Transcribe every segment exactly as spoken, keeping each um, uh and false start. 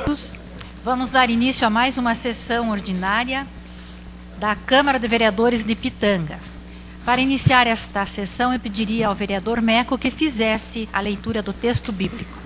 Vamos dar início a mais uma sessão ordinária da Câmara de Vereadores de Pitanga. Para iniciar esta sessão, eu pediria ao vereador Meco que fizesse a leitura do texto bíblico.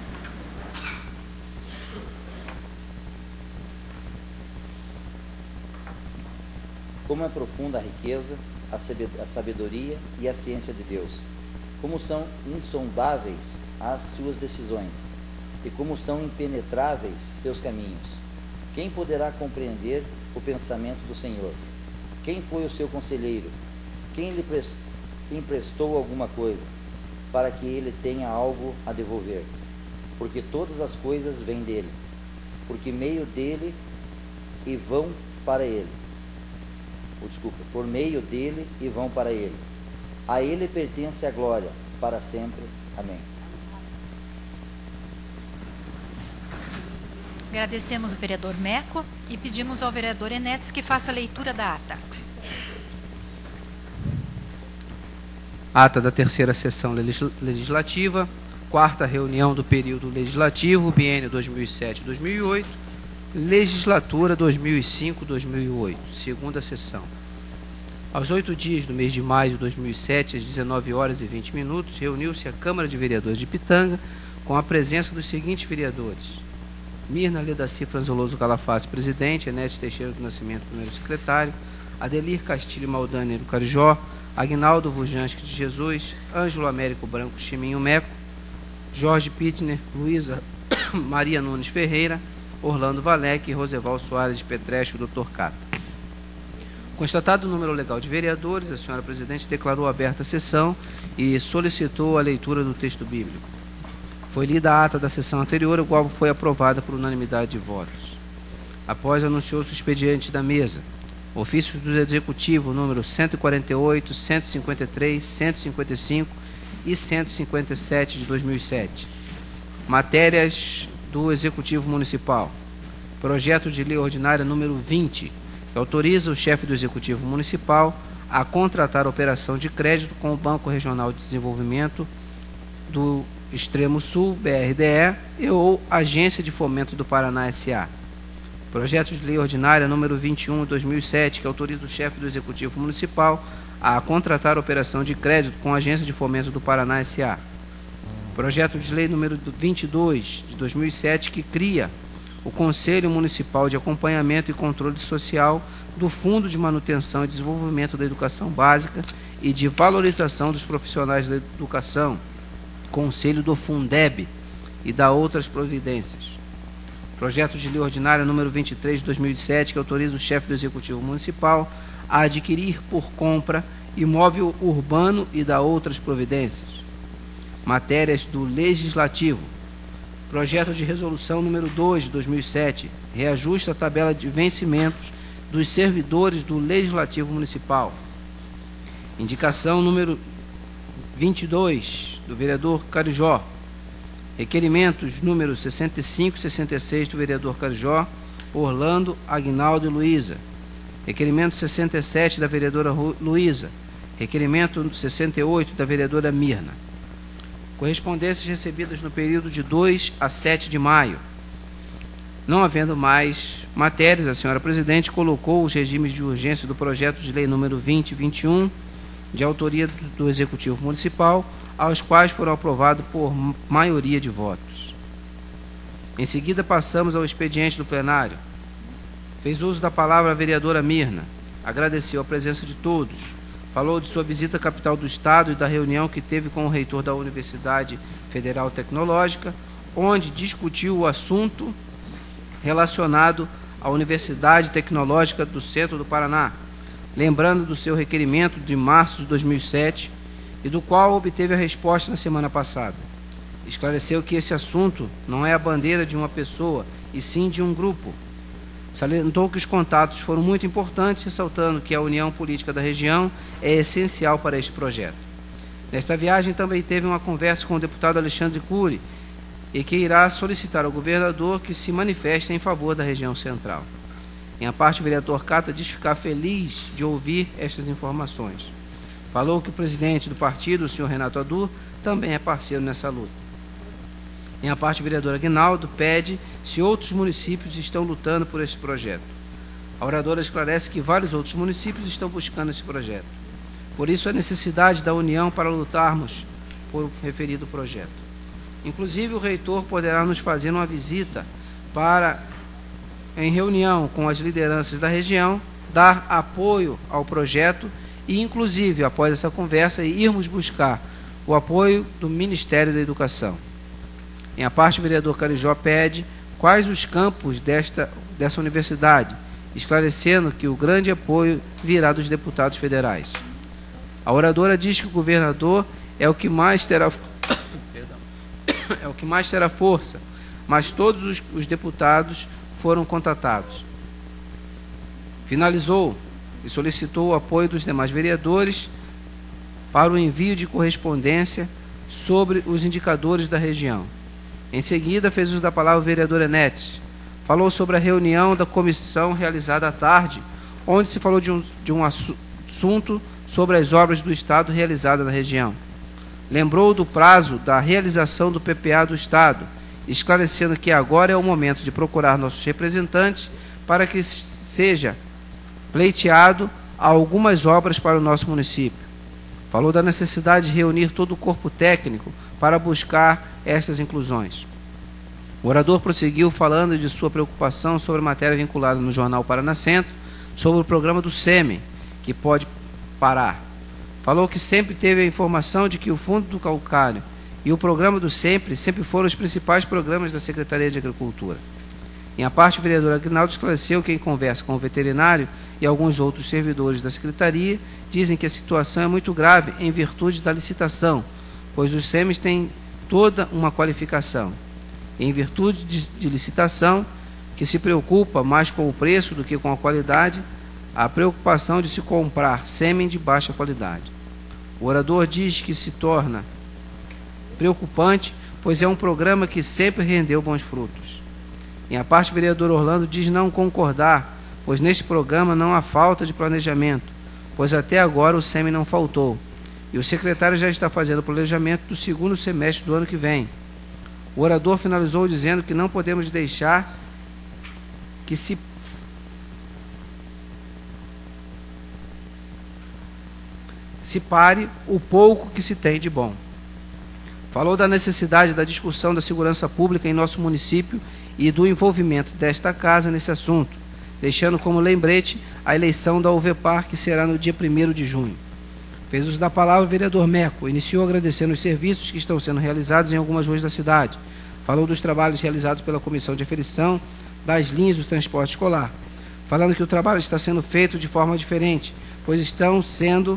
Como é profunda a riqueza, a sabedoria e a ciência de Deus. Como são insondáveis as suas decisões, e como são impenetráveis seus caminhos. Quem poderá compreender o pensamento do Senhor? Quem foi o seu conselheiro? Quem lhe emprestou alguma coisa, para que ele tenha algo a devolver? Porque todas as coisas vêm dele, porque meio dele e vão para ele. Ou, desculpa, por meio dele e vão para ele. A ele pertence a glória, para sempre. Amém. Agradecemos o vereador Meco e pedimos ao vereador Enetes que faça a leitura da ata. Ata da terceira sessão legislativa, quarta reunião do período legislativo, biênio dois mil e sete a dois mil e oito, legislatura dois mil e cinco a dois mil e oito, segunda sessão. Aos oito dias do mês de maio de dois mil e sete, às dezenove horas e vinte minutos, reuniu-se a Câmara de Vereadores de Pitanga com a presença dos seguintes vereadores: Mirna Ledaci Franzoloso Calafate, presidente; Enéas Teixeira do Nascimento, primeiro secretário; Adelir Castilho Maldani do Carijó; Agnaldo Vujanski de Jesus; Ângelo Américo Branco Chiminho Meco; Jorge Pittner, Luísa Maria Nunes Ferreira, Orlando Valec e Roseval Soares de Petrecho, doutor Cata. Constatado o número legal de vereadores, a senhora presidente declarou aberta a sessão e solicitou a leitura do texto bíblico. Foi lida a ata da sessão anterior, o qual foi aprovada por unanimidade de votos. Após, anunciou-se o expediente da mesa. Ofícios do Executivo número cento e quarenta e oito, cento e cinquenta e três, cento e cinquenta e cinco e cento e cinquenta e sete de dois mil e sete. Matérias do Executivo Municipal. Projeto de Lei Ordinária número vinte, que autoriza o chefe do Executivo Municipal a contratar a operação de crédito com o Banco Regional de Desenvolvimento do Extremo Sul, B R D E, e ou Agência de Fomento do Paraná, S A. Projeto de Lei Ordinária número vinte e um de dois mil e sete, que autoriza o chefe do Executivo Municipal a contratar a operação de crédito com a Agência de Fomento do Paraná, S A. Projeto de Lei número vinte e dois de dois mil e sete, que cria o Conselho Municipal de Acompanhamento e Controle Social do Fundo de Manutenção e Desenvolvimento da Educação Básica e de Valorização dos Profissionais da Educação, Conselho do Fundeb, e da outras providências. Projeto de Lei Ordinária número vinte e três de dois mil e sete, que autoriza o chefe do Executivo Municipal a adquirir por compra imóvel urbano e da outras providências. Matérias do Legislativo. Projeto de Resolução número dois de dois mil e sete, reajusta a tabela de vencimentos dos servidores do Legislativo Municipal. Indicação número vinte e dois, do vereador Carijó. Requerimentos número sessenta e cinco e sessenta e seis, do vereador Carijó, Orlando, Agnaldo e Luísa. Requerimento sessenta e sete, da vereadora Luísa. Requerimento sessenta e oito, da vereadora Mirna. Correspondências recebidas no período de dois a sete de maio. Não havendo mais matérias, a senhora presidente colocou os regimes de urgência do projeto de lei número vinte e vinte e um, de autoria do Executivo Municipal, aos quais foram aprovados por maioria de votos. Em seguida, passamos ao expediente do plenário. Fez uso da palavra a vereadora Mirna, agradeceu a presença de todos, falou de sua visita à capital do Estado e da reunião que teve com o reitor da Universidade Federal Tecnológica, onde discutiu o assunto relacionado à Universidade Tecnológica do Centro do Paraná, lembrando do seu requerimento de março de dois mil e sete e do qual obteve a resposta na semana passada. Esclareceu que esse assunto não é a bandeira de uma pessoa, e sim de um grupo. Salientou que os contatos foram muito importantes, ressaltando que a união política da região é essencial para este projeto. Nesta viagem também teve uma conversa com o deputado Alexandre Cury, e que irá solicitar ao governador que se manifeste em favor da região central. Em a parte, o vereador Cata diz ficar feliz de ouvir estas informações. Falou que o presidente do partido, o senhor Renato Adu, também é parceiro nessa luta. Em a parte, o vereador Aguinaldo pede se outros municípios estão lutando por esse projeto. A oradora esclarece que vários outros municípios estão buscando esse projeto. Por isso, a necessidade da união para lutarmos por referido projeto. Inclusive, o reitor poderá nos fazer uma visita para, em reunião com as lideranças da região, dar apoio ao projeto e, inclusive, após essa conversa, irmos buscar o apoio do Ministério da Educação. Em a parte, o vereador Carijó pede quais os campos desta, dessa universidade, esclarecendo que o grande apoio virá dos deputados federais. A oradora diz que o governador é o que mais terá, é o que mais terá força, mas todos os, os deputados foram contatados. Finalizou e solicitou o apoio dos demais vereadores para o envio de correspondência sobre os indicadores da região. Em seguida, fez uso da palavra o vereador Enetes. Falou sobre a reunião da comissão realizada à tarde, onde se falou de um, de um assunto sobre as obras do Estado realizadas na região. Lembrou do prazo da realização do P P A do Estado, esclarecendo que agora é o momento de procurar nossos representantes para que seja pleiteado algumas obras para o nosso município. Falou da necessidade de reunir todo o corpo técnico para buscar estas inclusões. O orador prosseguiu falando de sua preocupação sobre a matéria vinculada no jornal Paraná Centro, sobre o programa do SEMEN, que pode parar. Falou que sempre teve a informação de que o Fundo do Calcário e o programa do SEMPRE sempre foram os principais programas da Secretaria de Agricultura. Em a parte, o vereador Aguinaldo esclareceu que, em conversa com o veterinário e alguns outros servidores da Secretaria, dizem que a situação é muito grave em virtude da licitação, pois os SEMES têm toda uma qualificação. Em virtude de, de licitação, que se preocupa mais com o preço do que com a qualidade, a preocupação de se comprar sêmen de baixa qualidade. O orador diz que se torna preocupante, pois é um programa que sempre rendeu bons frutos. Em a parte, o vereador Orlando diz não concordar, pois neste programa não há falta de planejamento, pois até agora o sêmen não faltou, e o secretário já está fazendo o planejamento do segundo semestre do ano que vem. O orador finalizou dizendo que não podemos deixar que se se pare o pouco que se tem de bom. Falou da necessidade da discussão da segurança pública em nosso município e do envolvimento desta casa nesse assunto, deixando como lembrete a eleição da UVEPAR, que será no dia primeiro de junho. Fez uso da palavra o vereador Meco, iniciou agradecendo os serviços que estão sendo realizados em algumas ruas da cidade. Falou dos trabalhos realizados pela Comissão de Aferição das linhas do transporte escolar, falando que o trabalho está sendo feito de forma diferente, pois estão sendo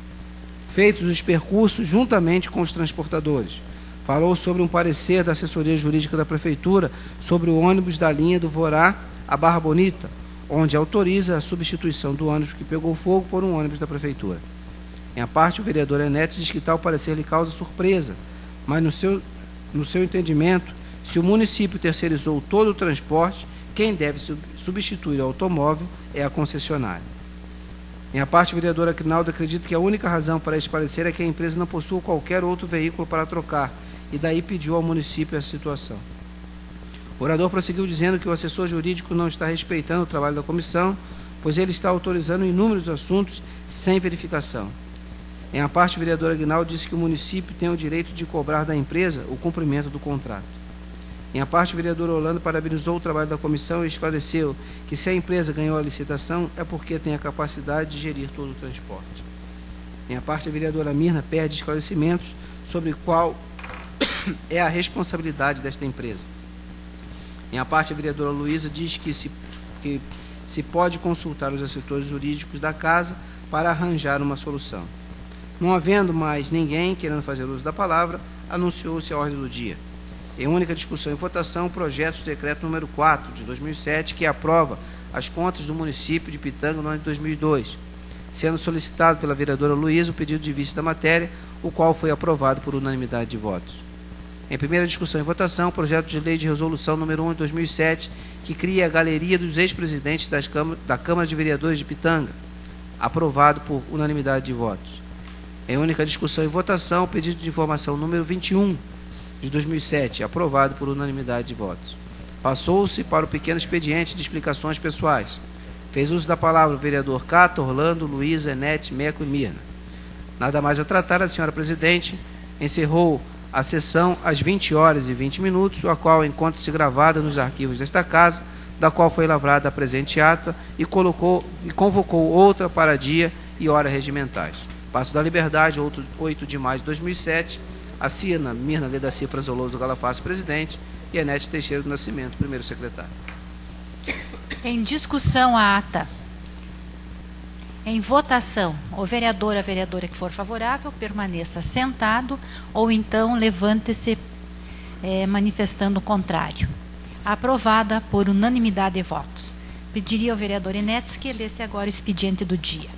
feitos os percursos juntamente com os transportadores. Falou sobre um parecer da assessoria jurídica da Prefeitura sobre o ônibus da linha do Vorá a Barra Bonita, onde autoriza a substituição do ônibus que pegou fogo por um ônibus da Prefeitura. Em a parte, o vereador Enetes diz que tal parecer lhe causa surpresa, mas no seu, no seu entendimento, se o município terceirizou todo o transporte, quem deve substituir o automóvel é a concessionária. Em a parte, o vereador Aguinaldo acredita que a única razão para este parecer é que a empresa não possui qualquer outro veículo para trocar, e daí pediu ao município essa situação. O orador prosseguiu dizendo que o assessor jurídico não está respeitando o trabalho da comissão, pois ele está autorizando inúmeros assuntos sem verificação. Em a parte, o vereador Aguinaldo disse que o município tem o direito de cobrar da empresa o cumprimento do contrato. Em a parte, o vereador Orlando parabenizou o trabalho da comissão e esclareceu que se a empresa ganhou a licitação é porque tem a capacidade de gerir todo o transporte. Em a parte, a vereadora Mirna pede esclarecimentos sobre qual é a responsabilidade desta empresa. Em a parte, a vereadora Luísa diz que se, que se pode consultar os assessores jurídicos da casa para arranjar uma solução. Não havendo mais ninguém querendo fazer uso da palavra, anunciou-se a ordem do dia. Em única discussão e votação, o projeto de decreto número quatro, de dois mil e sete, que aprova as contas do município de Pitanga no ano de dois mil e dois, sendo solicitado pela vereadora Luísa o pedido de vista da matéria, o qual foi aprovado por unanimidade de votos. Em primeira discussão e votação, o projeto de lei de resolução número um de dois mil e sete, que cria a galeria dos ex-presidentes da Câmara de Vereadores de Pitanga, aprovado por unanimidade de votos. Em única discussão e votação, o pedido de informação número vinte e um, de dois mil e sete, aprovado por unanimidade de votos. Passou-se para o pequeno expediente de explicações pessoais. Fez uso da palavra o vereador Cata, Orlando, Luísa, Enete, Meco e Mirna. Nada mais a tratar, a senhora presidente encerrou a sessão às vinte horas e vinte minutos, a qual encontra-se gravada nos arquivos desta casa, da qual foi lavrada a presente ata e, colocou, e convocou outra para dia e hora regimentais. Passo da Liberdade, oito de maio de dois mil e sete, assina Mirna Leda Cifra Zoloso Galafaz, presidente, e Enete Teixeira do Nascimento, primeiro secretário. Em discussão a ata. Em votação, o vereador ou a vereadora que for favorável permaneça sentado ou então levante-se é, manifestando o contrário. Aprovada por unanimidade de votos. Pediria ao vereador Enetes que lesse agora o expediente do dia.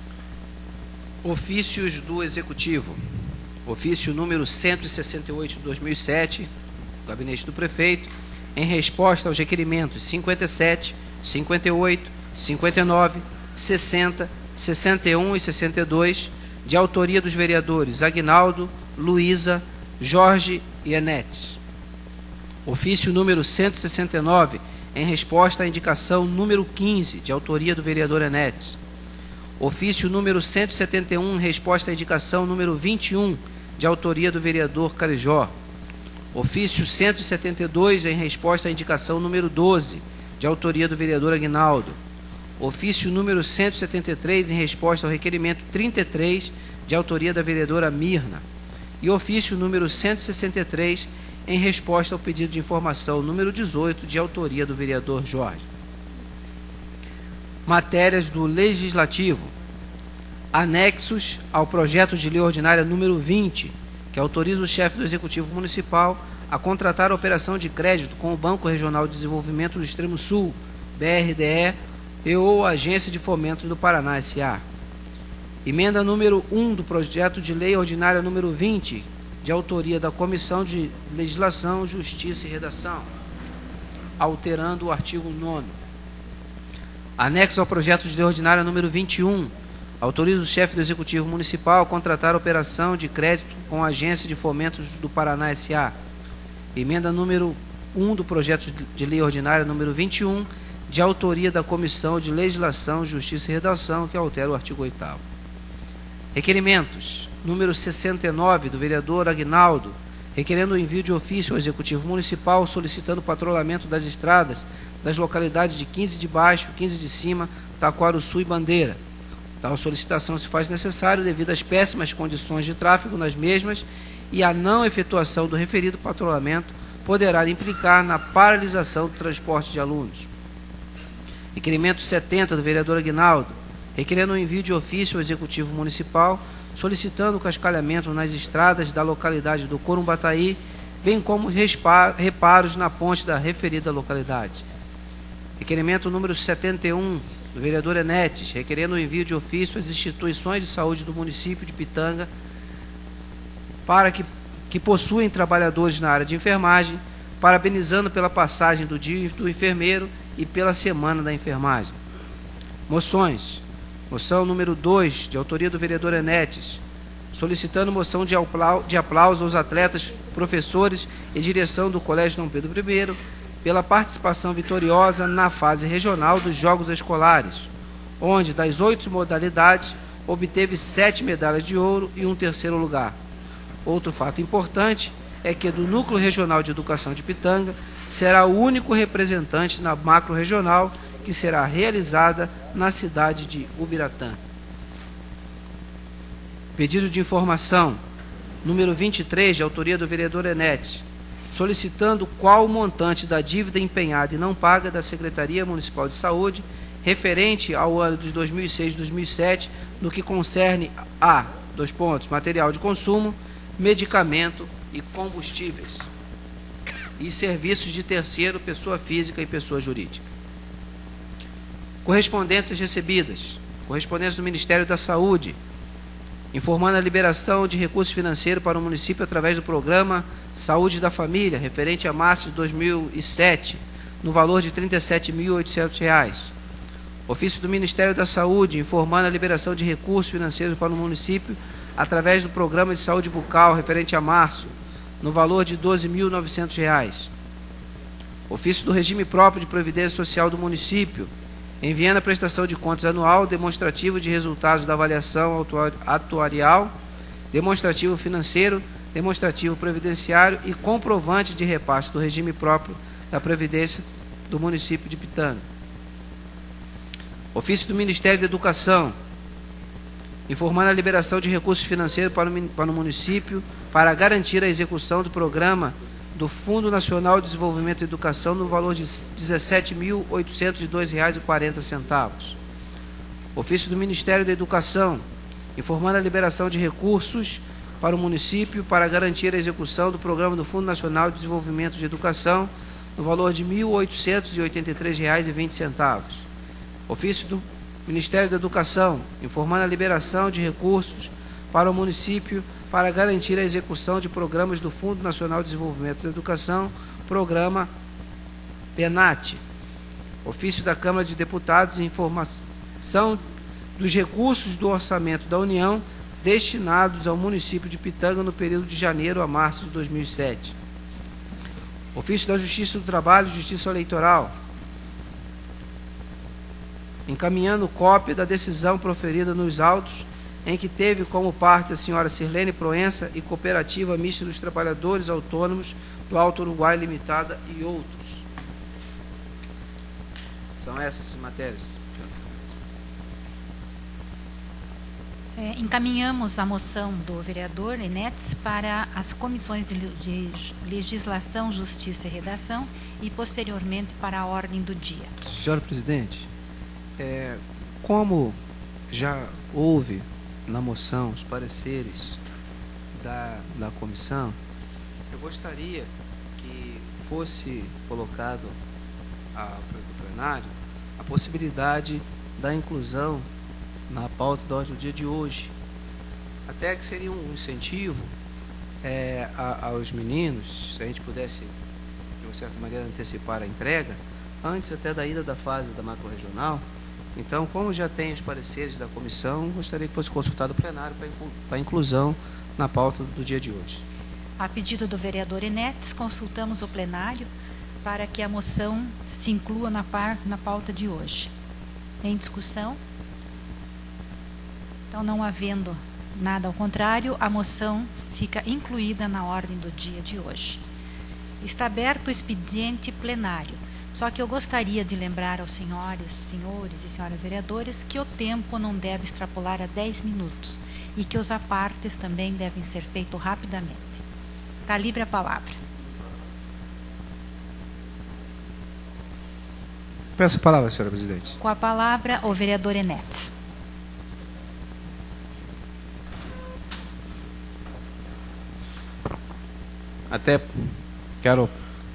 Ofícios do Executivo. Ofício número cento e sessenta e oito de dois mil e sete, do Gabinete do Prefeito, em resposta aos requerimentos cinquenta e sete, cinquenta e oito, cinquenta e nove, sessenta, sessenta e um e sessenta e dois, de autoria dos vereadores Aguinaldo, Luísa, Jorge e Enetes. Ofício número cento e sessenta e nove, em resposta à indicação número quinze, de autoria do vereador Enetes. Ofício número cento e setenta e um, em resposta à indicação número vinte e um, de autoria do vereador Carijó. Ofício cento e setenta e dois, em resposta à indicação número doze, de autoria do vereador Aguinaldo. Ofício número cento e setenta e três, em resposta ao requerimento trinta e três, de autoria da vereadora Mirna. E ofício número cento e sessenta e três, em resposta ao pedido de informação número dezoito, de autoria do vereador Jorge. Matérias do Legislativo. Anexos ao projeto de lei ordinária número vinte, que autoriza o chefe do Executivo Municipal a contratar a operação de crédito com o Banco Regional de Desenvolvimento do Extremo Sul, B R D E, e ou Agência de Fomento do Paraná, S A. Emenda número um do projeto de lei ordinária número vinte, de autoria da Comissão de Legislação, Justiça e Redação, alterando o artigo nono. Anexo ao projeto de lei ordinária número vinte e um, autoriza o chefe do Executivo Municipal a contratar a operação de crédito com a Agência de Fomento do Paraná, S A. Emenda número um do projeto de lei ordinária número vinte e um, de autoria da Comissão de Legislação, Justiça e Redação, que altera o artigo oitavo. Requerimentos. Número sessenta e nove, do vereador Aguinaldo, requerendo o envio de ofício ao Executivo Municipal solicitando o patrulhamento das estradas das localidades de quinze de Baixo, quinze de Cima, Taquaruçu e Bandeira. Tal solicitação se faz necessário devido às péssimas condições de tráfego nas mesmas e a não efetuação do referido patrulhamento poderá implicar na paralisação do transporte de alunos. Requerimento setenta, do vereador Aguinaldo, requerendo o envio de ofício ao Executivo Municipal solicitando o cascalhamento nas estradas da localidade do Corumbataí, bem como reparos na ponte da referida localidade. Requerimento número setenta e um, do vereador Enetes, requerendo o envio de ofício às instituições de saúde do município de Pitanga para que, que possuem trabalhadores na área de enfermagem, parabenizando pela passagem do dia do enfermeiro e pela semana da enfermagem. Moções. Moção número dois, de autoria do vereador Enetes, solicitando moção de aplauso, de aplauso aos atletas, professores e direção do Colégio Dom Pedro I pela participação vitoriosa na fase regional dos Jogos Escolares, onde, das oito modalidades, obteve sete medalhas de ouro e um terceiro lugar. Outro fato importante é que do Núcleo Regional de Educação de Pitanga será o único representante na macro-regional que será realizada na cidade de Ubiratã. Pedido de informação número vinte e três, de autoria do vereador Enetes, solicitando qual o montante da dívida empenhada e não paga da Secretaria Municipal de Saúde referente ao ano de dois mil e seis e dois mil e sete no que concerne a, dois pontos, material de consumo, medicamento e combustíveis e serviços de terceiro, pessoa física e pessoa jurídica. Correspondências recebidas. Correspondência do Ministério da Saúde, informando a liberação de recursos financeiros para o município através do programa Saúde da Família, referente a março de dois mil e sete, no valor de trinta e sete mil e oitocentos reais. Ofício do Ministério da Saúde, informando a liberação de recursos financeiros para o município através do programa de saúde bucal, referente a março, no valor de doze mil e novecentos reais. Ofício do regime próprio de previdência social do município, enviando a prestação de contas anual, demonstrativo de resultados da avaliação atuarial, demonstrativo financeiro, demonstrativo previdenciário e comprovante de repasse do regime próprio da previdência do município de Pitanga. Ofício do Ministério da Educação, informando a liberação de recursos financeiros para o, para o município para garantir a execução do programa do Fundo Nacional de Desenvolvimento e Educação no valor de dezessete mil oitocentos e dois reais e quarenta centavos. Ofício do Ministério da Educação, informando a liberação de recursos para o município para garantir a execução do programa do Fundo Nacional de Desenvolvimento de Educação no valor de mil oitocentos e oitenta e três reais e vinte centavos. Ofício do Ministério da Educação, informando a liberação de recursos para o município para garantir a execução de programas do Fundo Nacional de Desenvolvimento da Educação, programa PENAT. Ofício da Câmara de Deputados, informação dos recursos do orçamento da União destinados ao município de Pitanga no período de janeiro a março de dois mil e sete. Ofício da Justiça do Trabalho e Justiça Eleitoral, encaminhando cópia da decisão proferida nos autos em que teve como parte a senhora Sirlene Proença e Cooperativa Mista dos Trabalhadores Autônomos do Alto Uruguai Limitada e outros. São essas matérias. É, encaminhamos a moção do vereador Enetes para as comissões de, de Legislação, Justiça e Redação e, posteriormente, para a ordem do dia. Senhora Presidente, é, como já houve na moção os pareceres da, da comissão, eu gostaria que fosse colocado a, do plenário a possibilidade da inclusão na pauta da ordem do dia de hoje, até que seria um incentivo é, a, aos meninos, se a gente pudesse de uma certa maneira antecipar a entrega antes até da ida da fase da macro-regional. Então, como já tem os pareceres da comissão, gostaria que fosse consultado o plenário para a inclusão na pauta do dia de hoje. A pedido do vereador Enetes, consultamos o plenário para que a moção se inclua na, par, na pauta de hoje. Em discussão? Então, não havendo nada ao contrário, a moção fica incluída na ordem do dia de hoje. Está aberto o expediente plenário. Só que eu gostaria de lembrar aos senhores, senhores e senhoras vereadores que o tempo não deve extrapolar a dez minutos e que os apartes também devem ser feitos rapidamente. Está livre a palavra. Peço a palavra, senhora Presidente. Com a palavra, o vereador Enetes. Até quero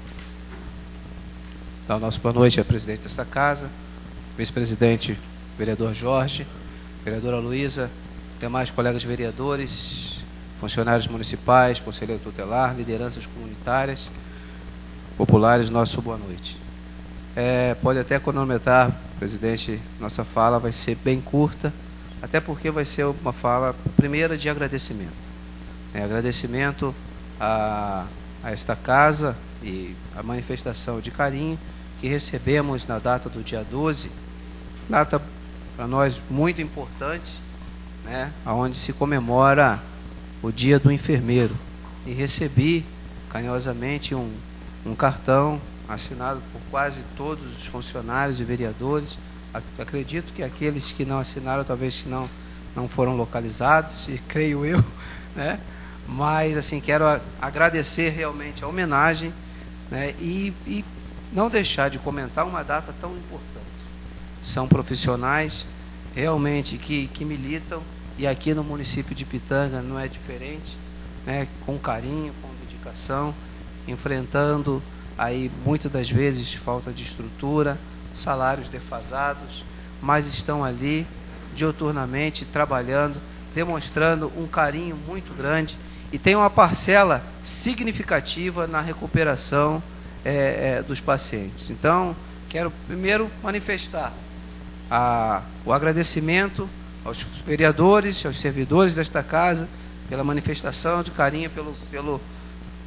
dar o nosso boa noite ao presidente dessa casa, vice-presidente, vereador Jorge, vereadora Luísa, demais colegas vereadores, funcionários municipais, conselheiro tutelar, lideranças comunitárias, populares, nosso boa noite. É, pode até cronometrar, presidente, nossa fala vai ser bem curta, até porque vai ser uma fala primeira de agradecimento. É, agradecimento a, a esta casa e a manifestação de carinho que recebemos na data do dia doze, data para nós muito importante, né, onde se comemora o dia do enfermeiro. E recebi carinhosamente um, um cartão assinado por quase todos os funcionários e vereadores. Acredito que aqueles que não assinaram talvez que não, não foram localizados, e creio eu, né? Mas assim, quero agradecer realmente a homenagem, né, e, e não deixar de comentar uma data tão importante. São profissionais realmente que, que militam, e aqui no município de Pitanga não é diferente, né, com carinho, com dedicação, enfrentando aí muitas das vezes falta de estrutura, salários defasados, mas estão ali diuturnamente trabalhando, demonstrando um carinho muito grande e tem uma parcela significativa na recuperação é, é, dos pacientes. Então, quero primeiro manifestar a, o agradecimento aos vereadores, aos servidores desta casa, pela manifestação de carinho, pelo, pelo,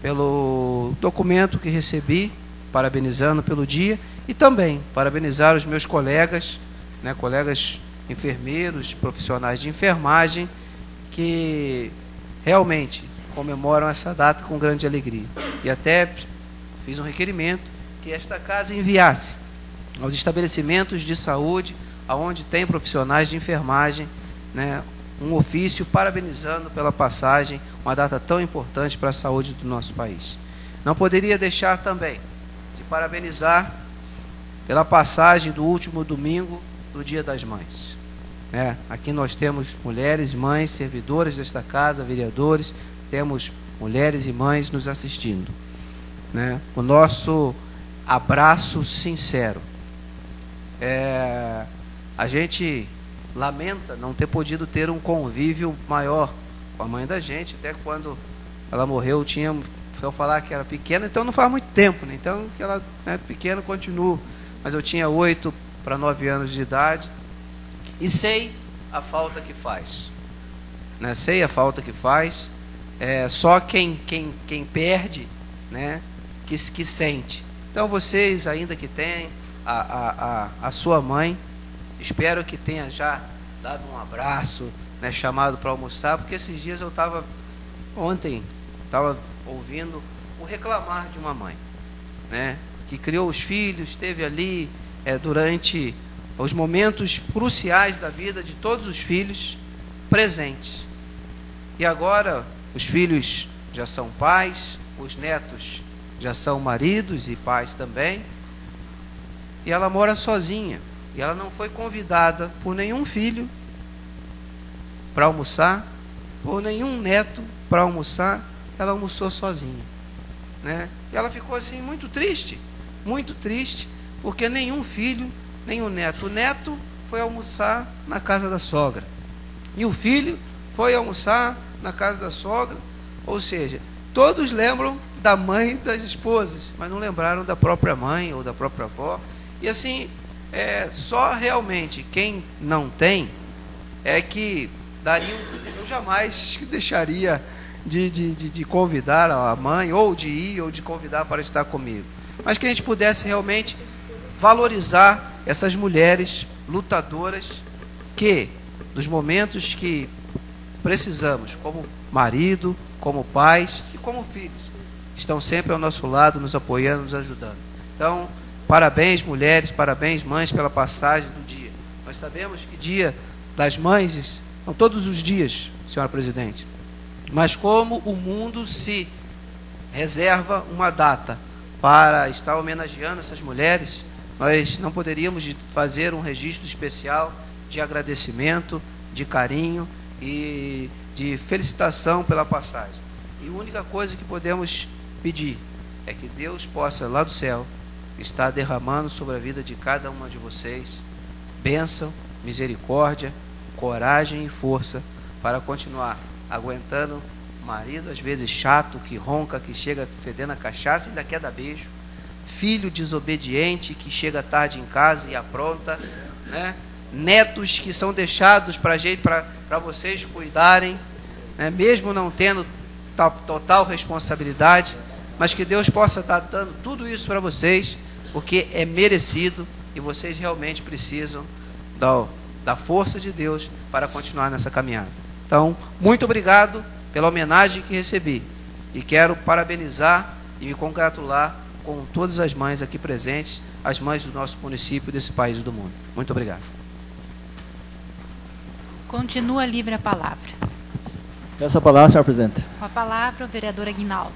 pelo documento que recebi, parabenizando pelo dia, e também parabenizar os meus colegas, né, colegas enfermeiros, profissionais de enfermagem, que realmente comemoram essa data com grande alegria. E até fiz um requerimento que esta casa enviasse aos estabelecimentos de saúde, aonde tem profissionais de enfermagem, né, um ofício parabenizando pela passagem, uma data tão importante para a saúde do nosso país. Não poderia deixar também de parabenizar pela passagem do último domingo do Dia das Mães. É, aqui nós temos mulheres, mães, servidoras desta casa, vereadores, temos mulheres e mães nos assistindo. Né? O nosso abraço sincero. É, a gente lamenta não ter podido ter um convívio maior com a mãe da gente, até quando ela morreu, tinha, se eu falar que era pequena, então não faz muito tempo, né? Então que ela é pequena, continua, mas eu tinha oito para nove anos de idade, e sei a falta que faz, né? Sei a falta que faz, é, só quem, quem, quem perde, né, que, que sente. Então vocês, ainda que têm a, a, a, a sua mãe, espero que tenha já dado um abraço, né, chamado para almoçar, porque esses dias eu estava, ontem, estava ouvindo o reclamar de uma mãe, né, que criou os filhos, esteve ali é, durante os momentos cruciais da vida de todos os filhos presentes. E agora os filhos já são pais, os netos já são maridos e pais também, e ela mora sozinha. E ela não foi convidada por nenhum filho para almoçar, por nenhum neto para almoçar, ela almoçou sozinha, né? E ela ficou assim muito triste, muito triste, porque nenhum filho, nenhum neto, o neto foi almoçar na casa da sogra, e o filho foi almoçar na casa da sogra, ou seja, todos lembram da mãe das esposas, mas não lembraram da própria mãe ou da própria avó, e assim, é, só realmente quem não tem é que daria, eu jamais deixaria de, de, de, de convidar a mãe, ou de ir, ou de convidar para estar comigo, mas que a gente pudesse realmente valorizar essas mulheres lutadoras que, nos momentos que precisamos, como marido, como pais e como filhos, estão sempre ao nosso lado, nos apoiando, nos ajudando. Então, parabéns, mulheres, parabéns, mães, pela passagem do dia. Nós sabemos que dia das mães são todos os dias, senhora presidente. Mas como o mundo se reserva uma data para estar homenageando essas mulheres, nós não poderíamos fazer um registro especial de agradecimento, de carinho e de felicitação pela passagem. E a única coisa que podemos pedir é que Deus possa, lá do céu, está derramando sobre a vida de cada uma de vocês bênção, misericórdia, coragem e força para continuar aguentando o marido, às vezes chato, que ronca, que chega fedendo a cachaça e ainda quer dar beijo, filho desobediente que chega tarde em casa e apronta, né? Netos que são deixados para gente, para vocês cuidarem, né? Mesmo não tendo total responsabilidade, mas que Deus possa estar dando tudo isso para vocês, porque é merecido e vocês realmente precisam da, da força de Deus para continuar nessa caminhada. Então, muito obrigado pela homenagem que recebi e quero parabenizar e me congratular com todas as mães aqui presentes, as mães do nosso município, desse país e do mundo. Muito obrigado. Continua livre a palavra. Peço a palavra, senhora presidente. Com a palavra, o vereador Aguinaldo.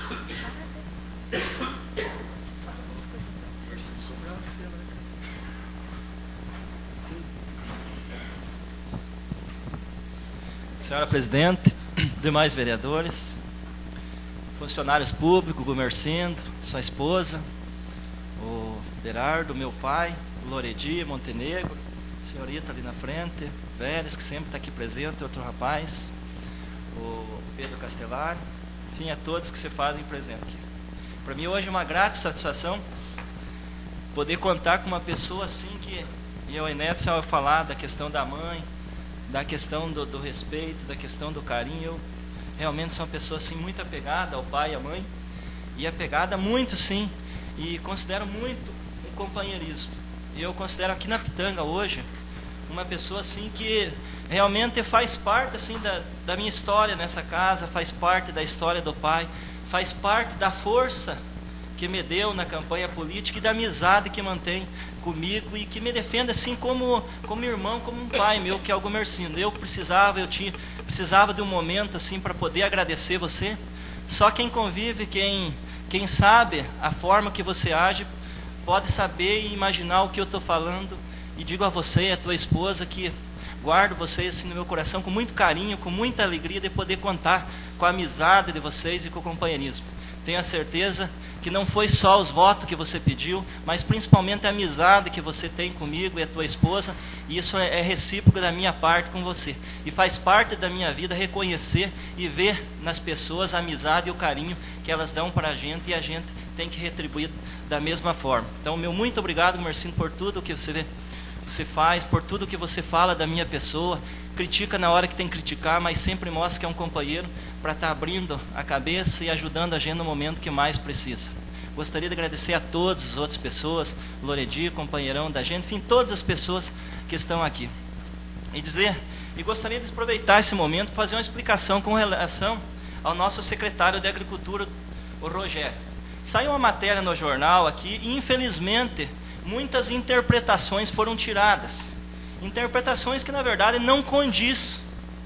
Senhora presidente, demais vereadores, funcionários públicos, Gumercindo, sua esposa, o Berardo, meu pai, Loredi, Montenegro, senhorita ali na frente, Vélez, que sempre está aqui presente, outro rapaz, o Pedro Castellari, enfim, a todos que se fazem presente aqui. Para mim hoje é uma grata satisfação poder contar com uma pessoa assim que, e eu e Neto, se eu falar da questão da mãe, da questão do, do respeito, da questão do carinho, eu realmente sou uma pessoa assim, muito apegada ao pai e à mãe, e apegada muito sim, e considero muito um companheirismo. E eu considero aqui na Pitanga hoje uma pessoa assim que realmente faz parte assim da, da minha história nessa casa, faz parte da história do pai, faz parte da força que me deu na campanha política e da amizade que mantém comigo e que me defende assim como, como irmão, como um pai meu, que é o Gumercindo. Eu precisava, eu tinha, precisava de um momento assim para poder agradecer você. Só quem convive, quem, quem sabe a forma que você age, pode saber e imaginar o que eu estou falando. E digo a você, a tua esposa, que guardo vocês assim no meu coração com muito carinho, com muita alegria de poder contar com a amizade de vocês e com o companheirismo. Tenho a certeza que não foi só os votos que você pediu, mas principalmente a amizade que você tem comigo e a tua esposa, e isso é recíproco da minha parte com você. E faz parte da minha vida reconhecer e ver nas pessoas a amizade e o carinho que elas dão para a gente, e a gente tem que retribuir da mesma forma. Então, meu muito obrigado, Gumercindo, por tudo que você, você faz, por tudo que você fala da minha pessoa. Critica na hora que tem que criticar, mas sempre mostra que é um companheiro para estar abrindo a cabeça e ajudando a gente no momento que mais precisa. Gostaria de agradecer a todas as outras pessoas, Loredi, companheirão da gente, enfim, todas as pessoas que estão aqui. E dizer, e gostaria de aproveitar esse momento para fazer uma explicação com relação ao nosso secretário de Agricultura, o Rogério. Saiu uma matéria no jornal aqui e, infelizmente, muitas interpretações foram tiradas. Interpretações que, na verdade, não condiz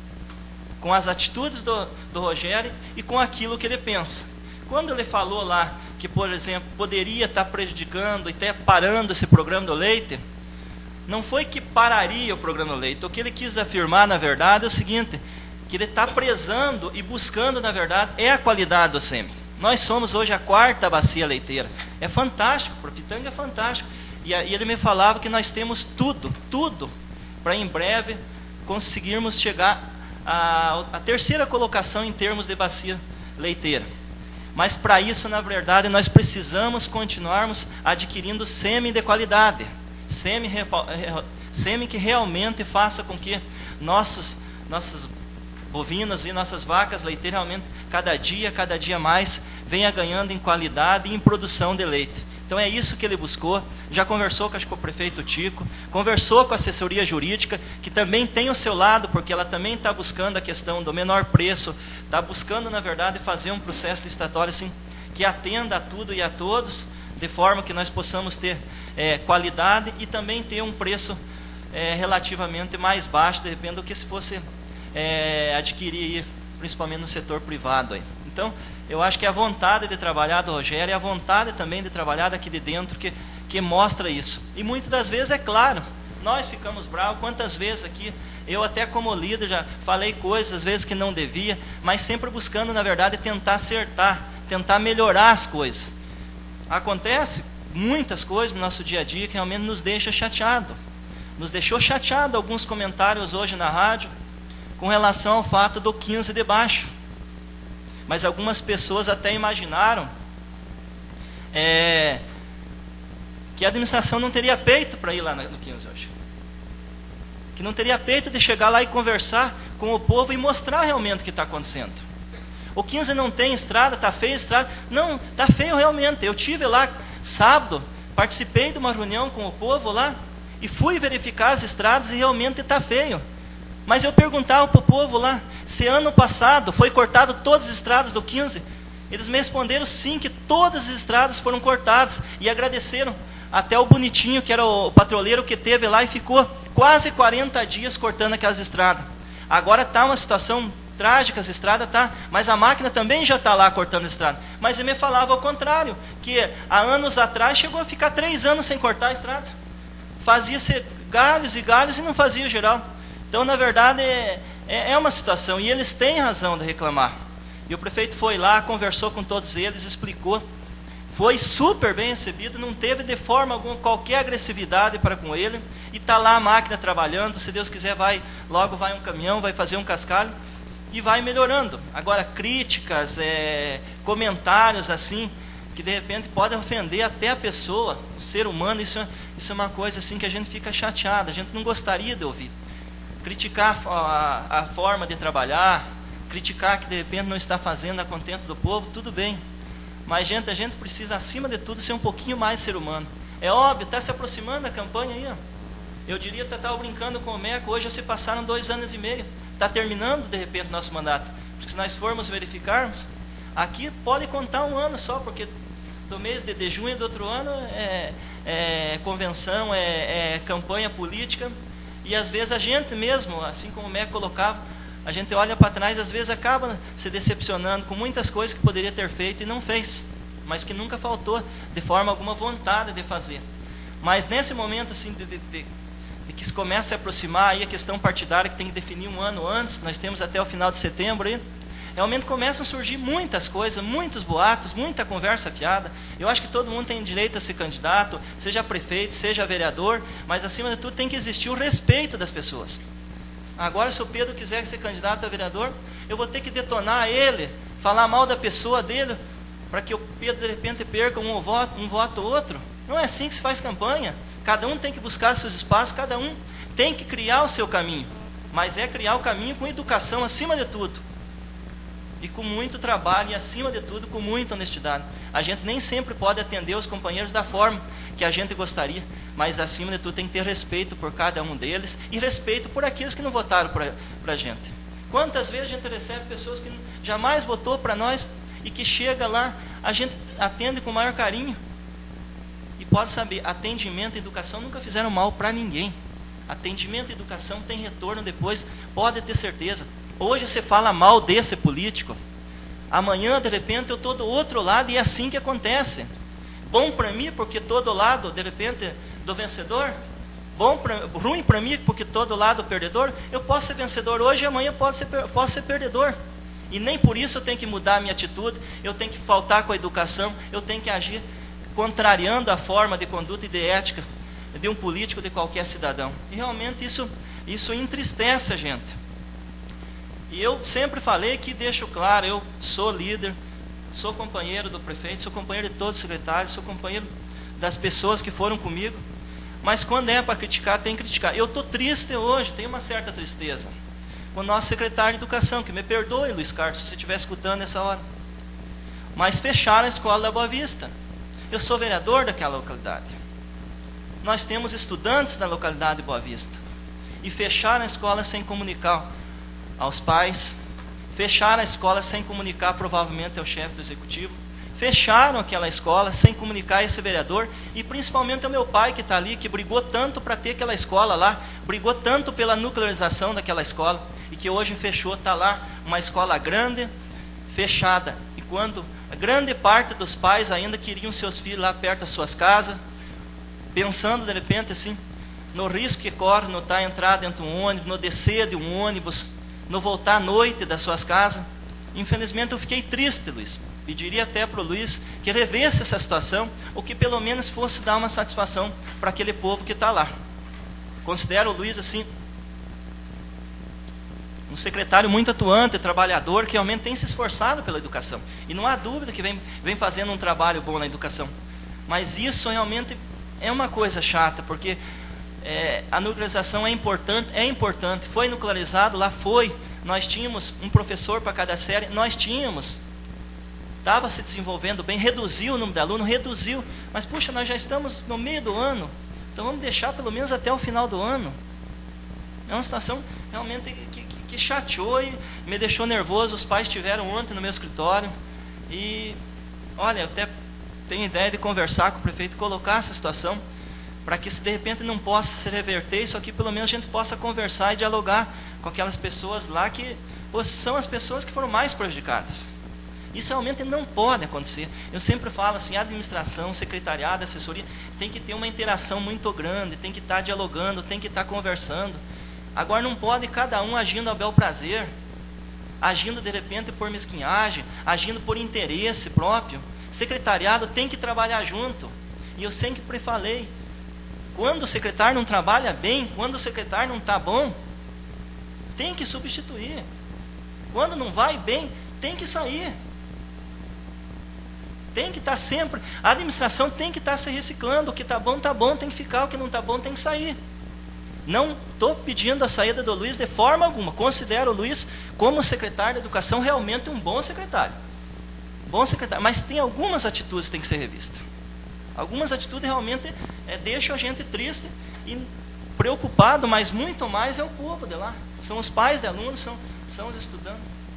com as atitudes do, do Rogério e com aquilo que ele pensa. Quando ele falou lá que, por exemplo, poderia estar prejudicando e até parando esse programa do leite, não foi que pararia o programa do leite. O que ele quis afirmar, na verdade, é o seguinte, que ele está prezando e buscando, na verdade, é a qualidade do sêmen. Nós somos hoje a quarta bacia leiteira. É fantástico, para o Pitanga é fantástico. E, e ele me falava que nós temos tudo, tudo, para em breve conseguirmos chegar à, à terceira colocação em termos de bacia leiteira. Mas para isso, na verdade, nós precisamos continuarmos adquirindo sêmen de qualidade. Sêmen, sêmen que realmente faça com que nossos, nossas bovinas e nossas vacas leiteiras realmente, cada dia, cada dia mais, venha ganhando em qualidade e em produção de leite. Então é isso que ele buscou. Já conversou com, acho, com o prefeito Tico, conversou com a assessoria jurídica, que também tem o seu lado, porque ela também está buscando a questão do menor preço, está buscando, na verdade, fazer um processo licitatório assim, que atenda a tudo e a todos, de forma que nós possamos ter é, qualidade e também ter um preço é, relativamente mais baixo, de repente, do que se fosse é, adquirir, principalmente no setor privado. Aí. Então, eu acho que é a vontade de trabalhar do Rogério e a vontade também de trabalhar daqui de dentro que, que mostra isso. E muitas das vezes, é claro, nós ficamos bravos. Quantas vezes aqui, eu até como líder já falei coisas às vezes que não devia, mas sempre buscando, na verdade, tentar acertar, tentar melhorar as coisas. Acontece muitas coisas no nosso dia a dia que realmente nos deixa chateado. Nos deixou chateado alguns comentários hoje na rádio com relação ao fato do quinze de baixo. Mas algumas pessoas até imaginaram é, que a administração não teria peito para ir lá no quinze hoje. Que não teria peito de chegar lá e conversar com o povo e mostrar realmente o que está acontecendo. O quinze não tem estrada, está feio a estrada. Não, está feio realmente. Eu tive lá sábado, participei de uma reunião com o povo lá e fui verificar as estradas e realmente está feio. Mas eu perguntava para o povo lá, se ano passado foi cortado todas as estradas do quinze, eles me responderam sim, que todas as estradas foram cortadas, e agradeceram até o Bonitinho, que era o patrulheiro que teve lá e ficou quase quarenta dias cortando aquelas estradas. Agora está uma situação trágica, as estradas tá, mas a máquina também já está lá cortando a estrada. Mas ele me falava ao contrário, que há anos atrás chegou a ficar três anos sem cortar a estrada. Fazia-se galhos e galhos e não fazia o geral. Então, na verdade, é, é uma situação, e eles têm razão de reclamar. E o prefeito foi lá, conversou com todos eles, explicou, foi super bem recebido, não teve de forma alguma qualquer agressividade para com ele, e está lá a máquina trabalhando, se Deus quiser, vai, logo vai um caminhão, vai fazer um cascalho, e vai melhorando. Agora, críticas, é, comentários assim, que de repente podem ofender até a pessoa, o ser humano, isso, isso é uma coisa assim que a gente fica chateado, a gente não gostaria de ouvir. Criticar a, a forma de trabalhar, criticar que de repente não está fazendo a contento do povo, tudo bem. Mas, gente, a gente precisa, acima de tudo, ser um pouquinho mais ser humano. É óbvio, está se aproximando a campanha aí, ó. Eu diria que estava brincando com o Meco, hoje já se passaram dois anos e meio. Está terminando, de repente, o nosso mandato. Porque se nós formos verificarmos, aqui pode contar um ano só, porque do mês de, de junho do outro ano é, é convenção, é, é campanha política. E às vezes a gente mesmo, assim como o Meco colocava, a gente olha para trás, às vezes acaba se decepcionando com muitas coisas que poderia ter feito e não fez, mas que nunca faltou de forma alguma vontade de fazer. Mas nesse momento assim de, de, de, de que se começa a aproximar aí a questão partidária, que tem que definir um ano antes, nós temos até o final de setembro aí, realmente começam a surgir muitas coisas, muitos boatos, muita conversa fiada. Eu acho que todo mundo tem direito a ser candidato, seja prefeito, seja vereador, mas acima de tudo tem que existir o respeito das pessoas. Agora, se o Pedro quiser ser candidato a vereador, eu vou ter que detonar ele, falar mal da pessoa dele, para que o Pedro de repente perca um voto, um voto ou outro. Não é assim que se faz campanha. Cada um tem que buscar seus espaços, cada um tem que criar o seu caminho. Mas é criar o caminho com educação acima de tudo. E com muito trabalho e acima de tudo com muita honestidade. A gente nem sempre pode atender os companheiros da forma que a gente gostaria, mas acima de tudo tem que ter respeito por cada um deles e respeito por aqueles que não votaram para a gente. Quantas vezes a gente recebe pessoas que jamais votou para nós e que chega lá, a gente atende com o maior carinho. E pode saber, atendimento e educação nunca fizeram mal para ninguém. Atendimento e educação tem retorno depois, pode ter certeza. Hoje você fala mal desse político, amanhã de repente eu estou do outro lado e é assim que acontece. Bom para mim porque todo lado de repente do vencedor, bom pra, ruim para mim porque todo lado perdedor. Eu posso ser vencedor hoje e amanhã posso ser, posso ser perdedor. E nem por isso eu tenho que mudar a minha atitude, eu tenho que faltar com a educação, eu tenho que agir contrariando a forma de conduta e de ética de um político, de qualquer cidadão. E realmente isso, isso entristece a gente. E eu sempre falei que deixo claro, eu sou líder, sou companheiro do prefeito, sou companheiro de todos os secretários, sou companheiro das pessoas que foram comigo, mas quando é para criticar, tem que criticar. Eu estou triste hoje, tenho uma certa tristeza com o nosso secretário de educação, que me perdoe, Luiz Carlos, se você estiver escutando nessa hora, mas fecharam a escola da Boa Vista. Eu sou vereador daquela localidade, nós temos estudantes na localidade de Boa Vista, e fecharam a escola sem comunicar aos pais, fecharam a escola sem comunicar provavelmente ao chefe do executivo, fecharam aquela escola sem comunicar a esse vereador, e principalmente ao meu pai que está ali, que brigou tanto para ter aquela escola lá, brigou tanto pela nuclearização daquela escola, e que hoje fechou, está lá uma escola grande, fechada, e quando a grande parte dos pais ainda queriam seus filhos lá perto das suas casas, pensando de repente assim, no risco que corre no estar entrar dentro de um ônibus, no descer de um ônibus, no voltar à noite das suas casas. Infelizmente eu fiquei triste, Luiz. Pediria até para o Luiz que revesse essa situação, ou que pelo menos fosse dar uma satisfação para aquele povo que está lá. Considero o Luiz assim um secretário muito atuante, trabalhador, que realmente tem se esforçado pela educação. E não há dúvida que vem, vem fazendo um trabalho bom na educação. Mas isso realmente é uma coisa chata, porque é, a nuclearização é importante, é importante. Foi nuclearizado, lá foi. Nós tínhamos um professor para cada série, nós tínhamos. Estava se desenvolvendo bem, reduziu o número de alunos, reduziu. Mas, puxa, nós já estamos no meio do ano, então vamos deixar pelo menos até o final do ano. É uma situação realmente que, que, que chateou e me deixou nervoso. Os pais estiveram ontem no meu escritório e, olha, eu até tenho ideia de conversar com o prefeito, colocar essa situação, para que se de repente não possa se reverter isso aqui, pelo menos a gente possa conversar e dialogar com aquelas pessoas lá que são as pessoas que foram mais prejudicadas. Isso realmente não pode acontecer. Eu sempre falo assim, a administração, secretariado, assessoria, tem que ter uma interação muito grande, tem que estar dialogando, tem que estar conversando. Agora não pode cada um agindo ao bel prazer, agindo de repente por mesquinhagem, agindo por interesse próprio. Secretariado tem que trabalhar junto. E eu sempre falei, quando o secretário não trabalha bem, quando o secretário não está bom, tem que substituir. Quando não vai bem, tem que sair. Tem que estar sempre, a administração tem que estar se reciclando. O que está bom, está bom, tem que ficar. O que não está bom, tem que sair. Não estou pedindo a saída do Luiz de forma alguma. Considero o Luiz, como secretário de Educação, realmente um bom secretário. Bom secretário, mas tem algumas atitudes que tem que ser revistas. Algumas atitudes realmente é, deixam a gente triste e preocupado, mas muito mais é o povo de lá. São os pais de alunos, são, são os estudantes.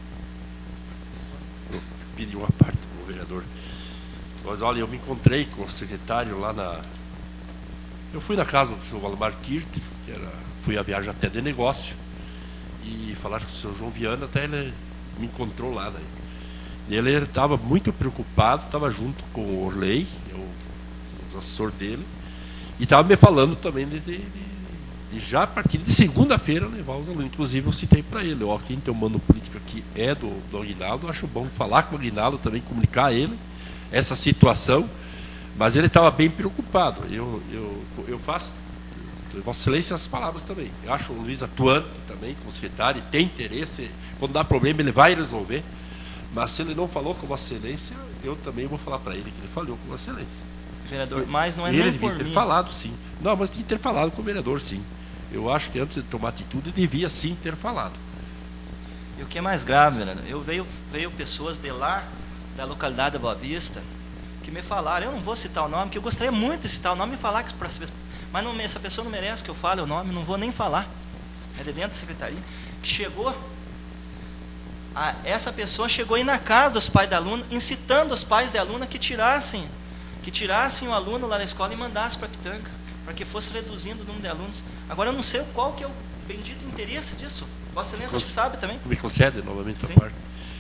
Eu pedi uma parte para o vereador. Mas olha, eu me encontrei com o secretário lá na... Eu fui na casa do senhor Valdemar Kirt, que era... fui a viagem até de negócio, e falar com o senhor João Viana, até ele me encontrou lá. Daí. E ele estava muito preocupado, estava junto com o Orley, eu, o assessor dele, e estava me falando também de, de, de já a partir de segunda-feira levar os alunos. Inclusive eu citei para ele, ó, quem tem um mando político aqui é do, do Aguinaldo, acho bom falar com o Aguinaldo também, comunicar a ele essa situação, mas ele estava bem preocupado. Eu, eu, eu faço, Vossa Excelência, as palavras também. Eu acho o Luiz atuante também, como secretário, tem interesse, quando dá problema ele vai resolver, mas se ele não falou com Vossa Excelência, eu também vou falar para ele que ele falou com Vossa Excelência. Vereador, mas não é ele nem devia por ter mim. falado, sim. Não, mas tinha que ter falado com o vereador, sim. Eu acho que antes de tomar atitude, devia sim ter falado. E o que é mais grave, vereador, eu veio, veio pessoas de lá, da localidade da Boa Vista, que me falaram, eu não vou citar o nome, que eu gostaria muito de citar o nome e falar que para mas não, essa pessoa não merece que eu fale o nome, não vou nem falar. É de dentro da secretaria. Que chegou, a, essa pessoa chegou aí na casa dos pais de aluno, incitando os pais de aluno que tirassem, que tirassem o aluno lá da escola e mandassem para Pitanga, para que fosse reduzindo o número de alunos. Agora eu não sei qual que é o bendito interesse disso. Vossa Excelência acho que sabe também. Me concede novamente essa parte.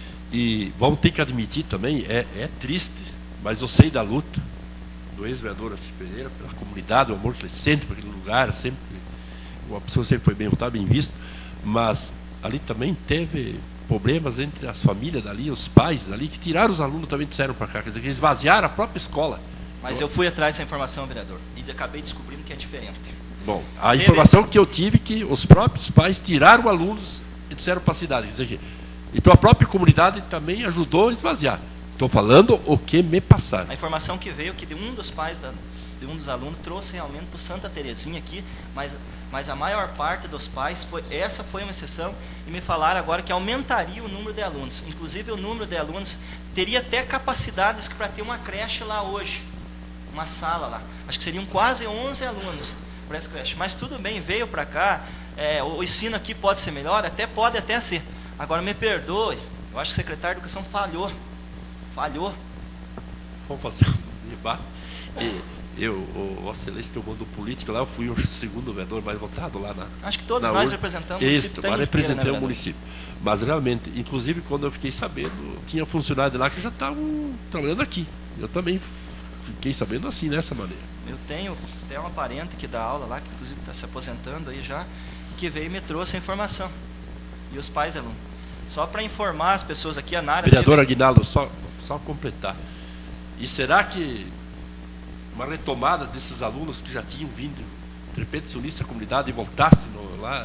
E vamos ter que admitir também, é, é triste, mas eu sei da luta do ex-vereador Assis Pereira, pela comunidade, o amor que ele sente por aquele lugar, sempre, uma pessoa sempre foi bem votada, bem vista, mas ali também teve problemas entre as famílias dali, os pais dali, que tiraram os alunos também disseram para cá, quer dizer, que eles esvaziaram a própria escola. Mas eu fui atrás dessa informação, vereador, e acabei descobrindo que é diferente. Bom, a informação que eu tive é que os próprios pais tiraram alunos e disseram para a cidade, quer dizer que, então a própria comunidade também ajudou a esvaziar. Estou falando o que me passaram. A informação que veio que de um dos pais, da, de um dos alunos, trouxe realmente para o Santa Terezinha aqui, mas, mas a maior parte dos pais, foi, essa foi uma exceção, e me falaram agora que aumentaria o número de alunos. Inclusive o número de alunos teria até capacidades para ter uma creche lá hoje, uma sala lá. Acho que seriam quase onze alunos para essa creche. Mas tudo bem, veio para cá, é, o ensino aqui pode ser melhor, até pode até ser. Agora me perdoe, eu acho que o secretário de Educação falhou. Falhou. Vamos fazer um debate. E eu, o Vossa Excelência tem um mando político lá, eu fui o segundo vereador mais votado lá na. Acho que todos nós representamos o município. Isso, representamos né, o município. Mas realmente, inclusive quando eu fiquei sabendo, tinha funcionários lá que já estavam trabalhando aqui. Eu também fiquei sabendo assim, dessa maneira. Eu tenho até uma parente que dá aula lá, que inclusive está se aposentando aí já, que veio e me trouxe a informação. E os pais alunos. Só para informar as pessoas aqui, a Nara... Vereador teve... Aguinaldo, só, só completar. E será que uma retomada desses alunos que já tinham vindo, de repente se unisse a comunidade e voltasse no, lá,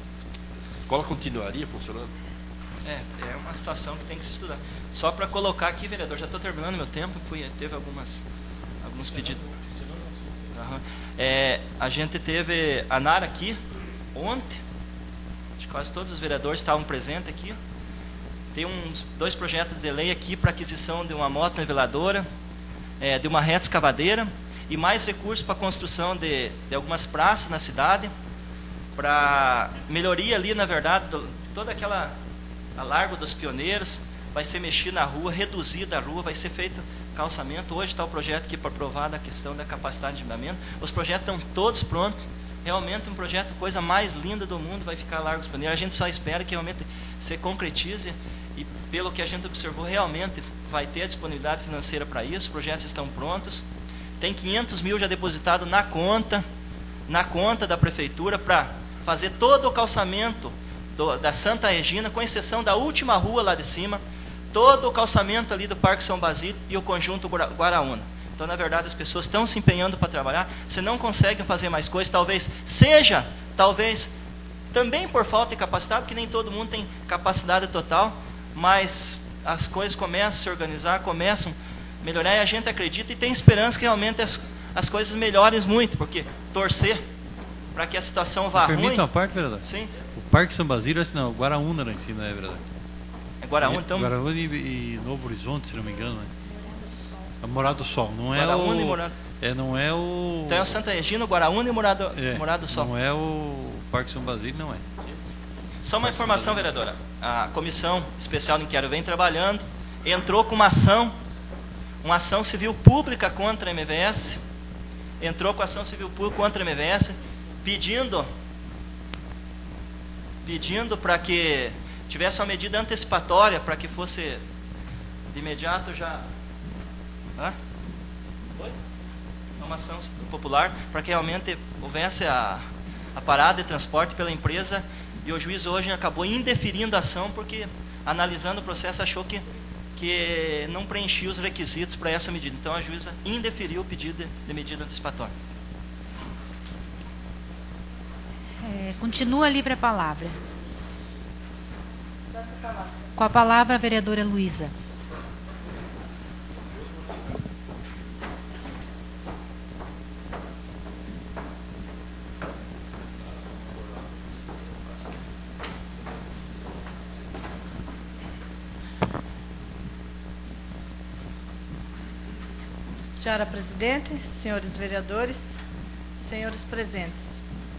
a escola continuaria funcionando? É, é uma situação que tem que se estudar. Só para colocar aqui, vereador, já estou terminando meu tempo, fui, teve algumas, alguns pedidos. Uhum. É, a gente teve a Nara aqui ontem, acho que quase todos os vereadores estavam presentes aqui. Tem uns dois projetos de lei aqui para aquisição de uma moto niveladora, é, de uma reta escavadeira e mais recursos para a construção de, de algumas praças na cidade, para melhoria ali, na verdade, do, toda aquela a Largo dos Pioneiros, vai ser mexido na rua, reduzida a rua, vai ser feito calçamento. Hoje está o projeto aqui para aprovar a questão da capacidade de andamento. Os projetos estão todos prontos. Realmente um projeto, coisa mais linda do mundo, vai ficar Largo dos Pioneiros. A gente só espera que realmente se concretize e, pelo que a gente observou, realmente vai ter a disponibilidade financeira para isso. Os projetos estão prontos. Tem quinhentos mil já depositado na conta, na conta da prefeitura para fazer todo o calçamento do, da Santa Regina, com exceção da última rua lá de cima, todo o calçamento ali do Parque São Basílio e o conjunto Guaraúna. Então, na verdade, as pessoas estão se empenhando para trabalhar. Se não conseguem fazer mais coisas, talvez seja, talvez também por falta de capacidade, porque nem todo mundo tem capacidade total, mas as coisas começam a se organizar, começam a melhorar, e a gente acredita e tem esperança que realmente as, as coisas melhorem muito, porque torcer, para que a situação vá ruim. Permita uma parte, vereador? Sim. O Parque São Basílio, assim, não, Guaraúna lá em cima, não é, vereador? É Guaraúna, então? Guaraúna e, e Novo Horizonte, se não me engano, né? A Morada do Sol, não é Guaraúna o... e Morada... É, não é o... Então é o Santa Regina, Guaraúna e Morada, é, Morada do Sol. Não é o Parque São Basílio, não é. Só uma informação, vereadora. A Comissão Especial de Inquérito vem trabalhando, entrou com uma ação, uma ação civil pública contra a M V S, entrou com ação civil pública contra a M V S, pedindo, pedindo para que tivesse uma medida antecipatória, para que fosse de imediato já... Hã? Oi? Uma ação popular, para que realmente houvesse a, a parada de transporte pela empresa. E o juiz hoje acabou indeferindo a ação porque, analisando o processo, achou que, que não preenchia os requisitos para essa medida. Então, a juíza indeferiu o pedido de, de medida antecipatória. É, continua livre a palavra. Com a palavra, a vereadora Luísa. Senhora Presidente, senhores vereadores, senhores presentes.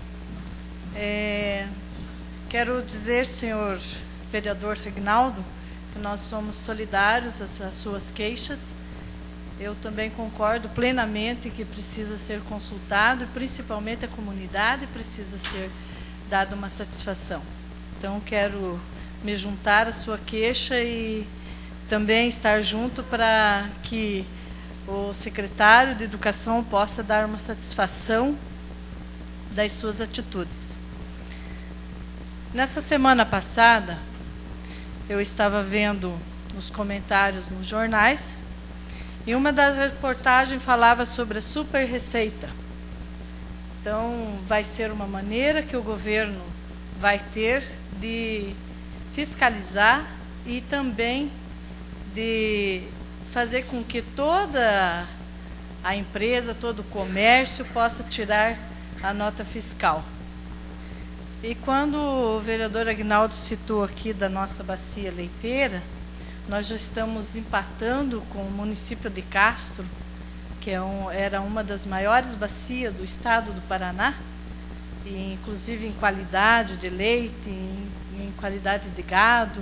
É, quero dizer, senhor vereador Reginaldo, que nós somos solidários às, às suas queixas. Eu também concordo plenamente que precisa ser consultado, e principalmente a comunidade precisa ser dada uma satisfação. Então, quero me juntar à sua queixa e também estar junto para que o secretário de Educação possa dar uma satisfação das suas atitudes. Nessa semana passada, eu estava vendo os comentários nos jornais e uma das reportagens falava sobre a super receita. Então, vai ser uma maneira que o governo vai ter de fiscalizar e também de fazer com que toda a empresa, todo o comércio possa tirar a nota fiscal. E quando o vereador Aguinaldo citou aqui da nossa bacia leiteira, nós já estamos empatando com o município de Castro, que é um, era uma das maiores bacias do estado do Paraná, e inclusive em qualidade de leite, em, em qualidade de gado.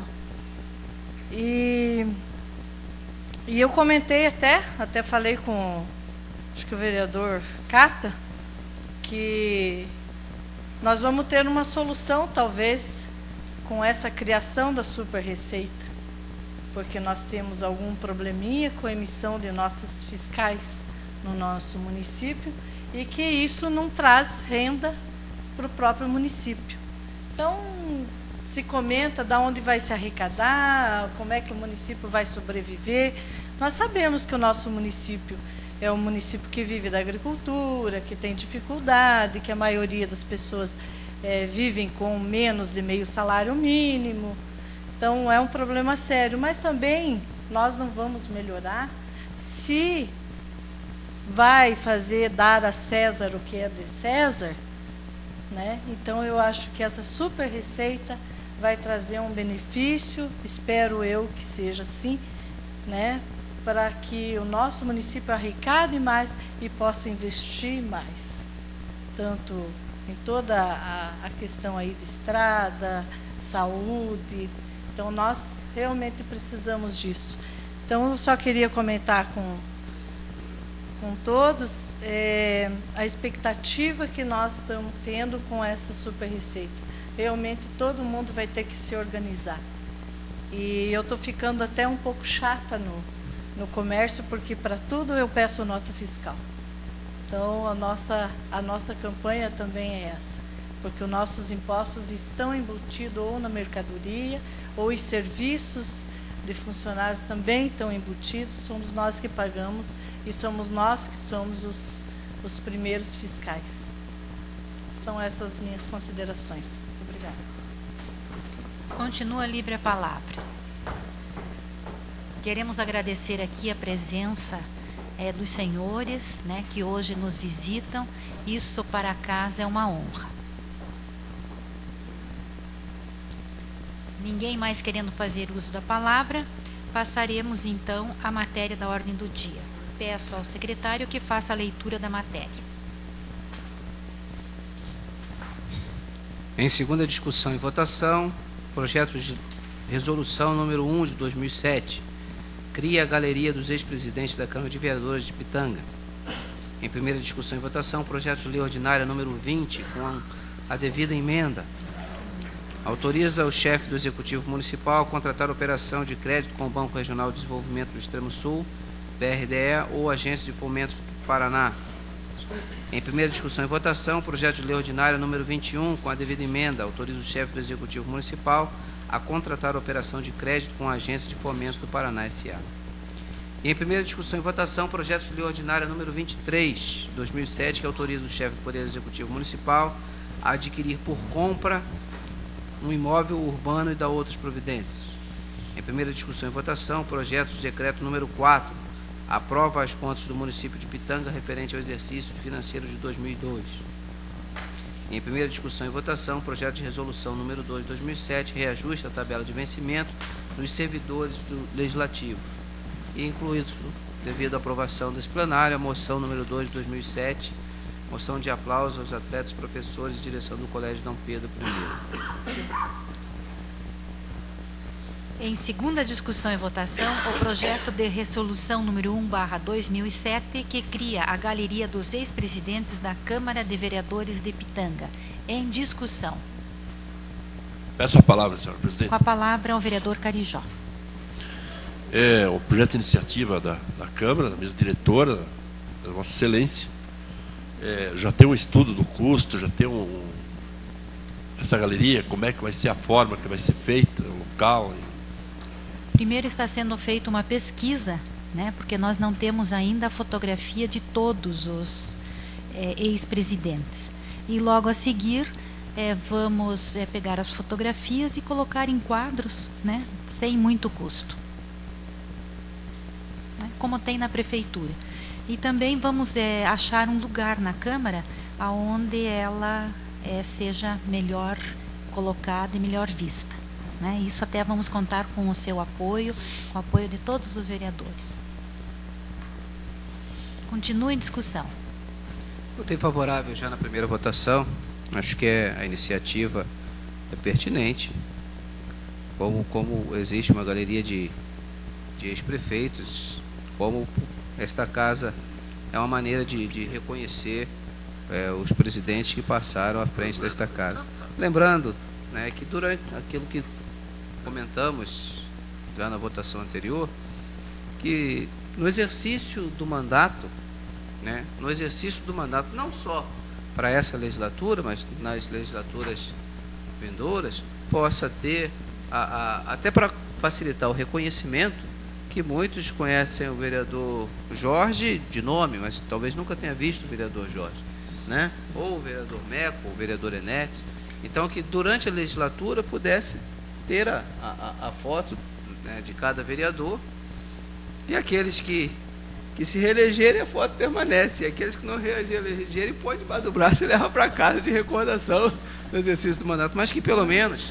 E... E eu comentei até, até falei com, acho que o vereador Cata, que nós vamos ter uma solução, talvez, com essa criação da super receita, porque nós temos algum probleminha com a emissão de notas fiscais no nosso município e que isso não traz renda para o próprio município. Então, se comenta de onde vai se arrecadar, como é que o município vai sobreviver. Nós sabemos que o nosso município é um município que vive da agricultura, que tem dificuldade, que a maioria das pessoas é, vivem com menos de meio salário mínimo. Então, é um problema sério. Mas também nós não vamos melhorar se vai fazer dar a César o que é de César, né? Então, eu acho que essa super receita vai trazer um benefício, espero eu que seja assim, né, para que o nosso município arrecade mais e possa investir mais, tanto em toda a, a questão aí de estrada, saúde. Então, nós realmente precisamos disso. Então, eu só queria comentar com, com todos é, a expectativa que nós estamos tendo com essa super receita. Realmente todo mundo vai ter que se organizar. E eu estou ficando até um pouco chata no, no comércio, porque para tudo eu peço nota fiscal. Então, a nossa, a nossa campanha também é essa, porque os nossos impostos estão embutidos ou na mercadoria, ou os serviços de funcionários também estão embutidos, somos nós que pagamos e somos nós que somos os, os primeiros fiscais. São essas minhas considerações. Obrigada. Continua livre a palavra. Queremos agradecer aqui a presença é, dos senhores, né, que hoje nos visitam. Isso para a casa é uma honra. Ninguém mais querendo fazer uso da palavra, passaremos então à matéria da ordem do dia. Peço ao secretário que faça a leitura da matéria. Em segunda discussão e votação, projeto de resolução número um de dois mil e sete, cria a Galeria dos Ex-Presidentes da Câmara de Vereadores de Pitanga. Em primeira discussão e votação, projeto de lei ordinária número vinte, com a devida emenda. Autoriza o chefe do Executivo Municipal a contratar operação de crédito com o Banco Regional de Desenvolvimento do Extremo Sul, B R D E, ou Agência de Fomento do Paraná. Em primeira discussão e votação, projeto de lei ordinária número vinte e um, com a devida emenda. Autoriza o chefe do Executivo Municipal a contratar operação de crédito com a Agência de Fomento do Paraná, S A. E em primeira discussão e votação, projeto de lei ordinária número vinte e três, de dois mil e sete, que autoriza o chefe do Poder Executivo Municipal a adquirir por compra um imóvel urbano e dar outras providências. Em primeira discussão e votação, projeto de decreto número quatro, aprova as contas do município de Pitanga referente ao exercício financeiro de dois mil e dois. Em primeira discussão e votação, projeto de resolução número dois de dois mil e sete, reajuste a tabela de vencimento dos servidores do Legislativo. E incluído, devido à aprovação desse plenário, a moção número dois de dois mil e sete, moção de aplauso aos atletas, professores e direção do Colégio Dom Pedro I. Em segunda discussão e votação, o projeto de resolução número um barra dois mil e sete, que cria a Galeria dos Ex-Presidentes da Câmara de Vereadores de Pitanga. Em discussão. Peço a palavra, senhor presidente. Com a palavra ao vereador Carijó. É o projeto de iniciativa da, da Câmara, da mesa diretora, da Vossa Excelência. É, já tem um estudo do custo, já tem um, essa galeria, como é que vai ser a forma que vai ser feita, o local. Primeiro está sendo feita uma pesquisa, né, porque nós não temos ainda a fotografia de todos os é, ex-presidentes. E logo a seguir é, vamos é, pegar as fotografias e colocar em quadros, né, sem muito custo, né, como tem na prefeitura. E também vamos é, achar um lugar na Câmara onde ela é, seja melhor colocada e melhor vista. Né? Isso até vamos contar com o seu apoio, com o apoio de todos os vereadores. Continue em discussão. Votei favorável já na primeira votação. Acho que é, a iniciativa é pertinente. Como, como existe uma galeria de, de ex-prefeitos, como esta casa é uma maneira de, de reconhecer é, os presidentes que passaram à frente desta casa. Lembrando, né, que durante aquilo que comentamos já na votação anterior, que no exercício do mandato, né, no exercício do mandato, não só para essa legislatura, mas nas legislaturas vindouras, possa ter, a, a, até para facilitar o reconhecimento, que muitos conhecem o vereador Jorge de nome, mas talvez nunca tenha visto o vereador Jorge, né? Ou o vereador Meco, ou o vereador Enete. Então, que durante a legislatura pudesse ter a, a, a foto, né, de cada vereador, e aqueles que, que se reelegerem, a foto permanece, e aqueles que não reelegerem, pode debaixo do braço e levar para casa de recordação do exercício do mandato, mas que pelo menos,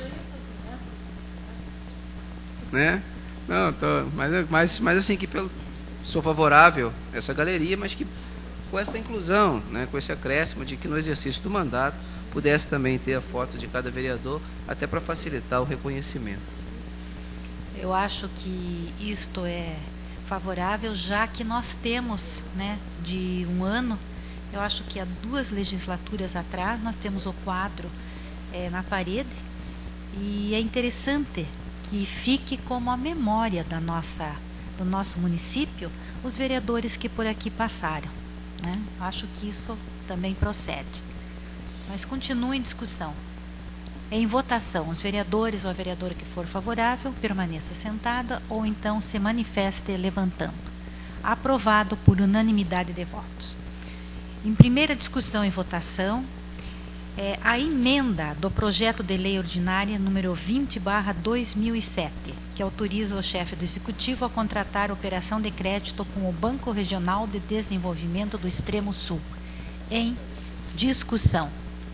né? Não, tô, mas, mas, mas assim, que pelo, sou favorável a essa galeria, mas que com essa inclusão, né, com esse acréscimo de que no exercício do mandato pudesse também ter a foto de cada vereador, até para facilitar o reconhecimento. Eu acho que isto é favorável, já que nós temos, né, de um ano, eu acho que há duas legislaturas atrás, nós temos o quadro é, na parede, e é interessante que fique como a memória da nossa, do nosso município, os vereadores que por aqui passaram, né? Acho que isso também procede. Mas continue em discussão. Em votação, os vereadores ou a vereadora que for favorável, permaneça sentada ou então se manifeste levantando. Aprovado por unanimidade de votos. Em primeira discussão e votação, É a emenda do projeto de lei ordinária número vinte barra dois mil e sete, que autoriza o chefe do Executivo a contratar operação de crédito com o Banco Regional de Desenvolvimento do Extremo Sul. Em discussão.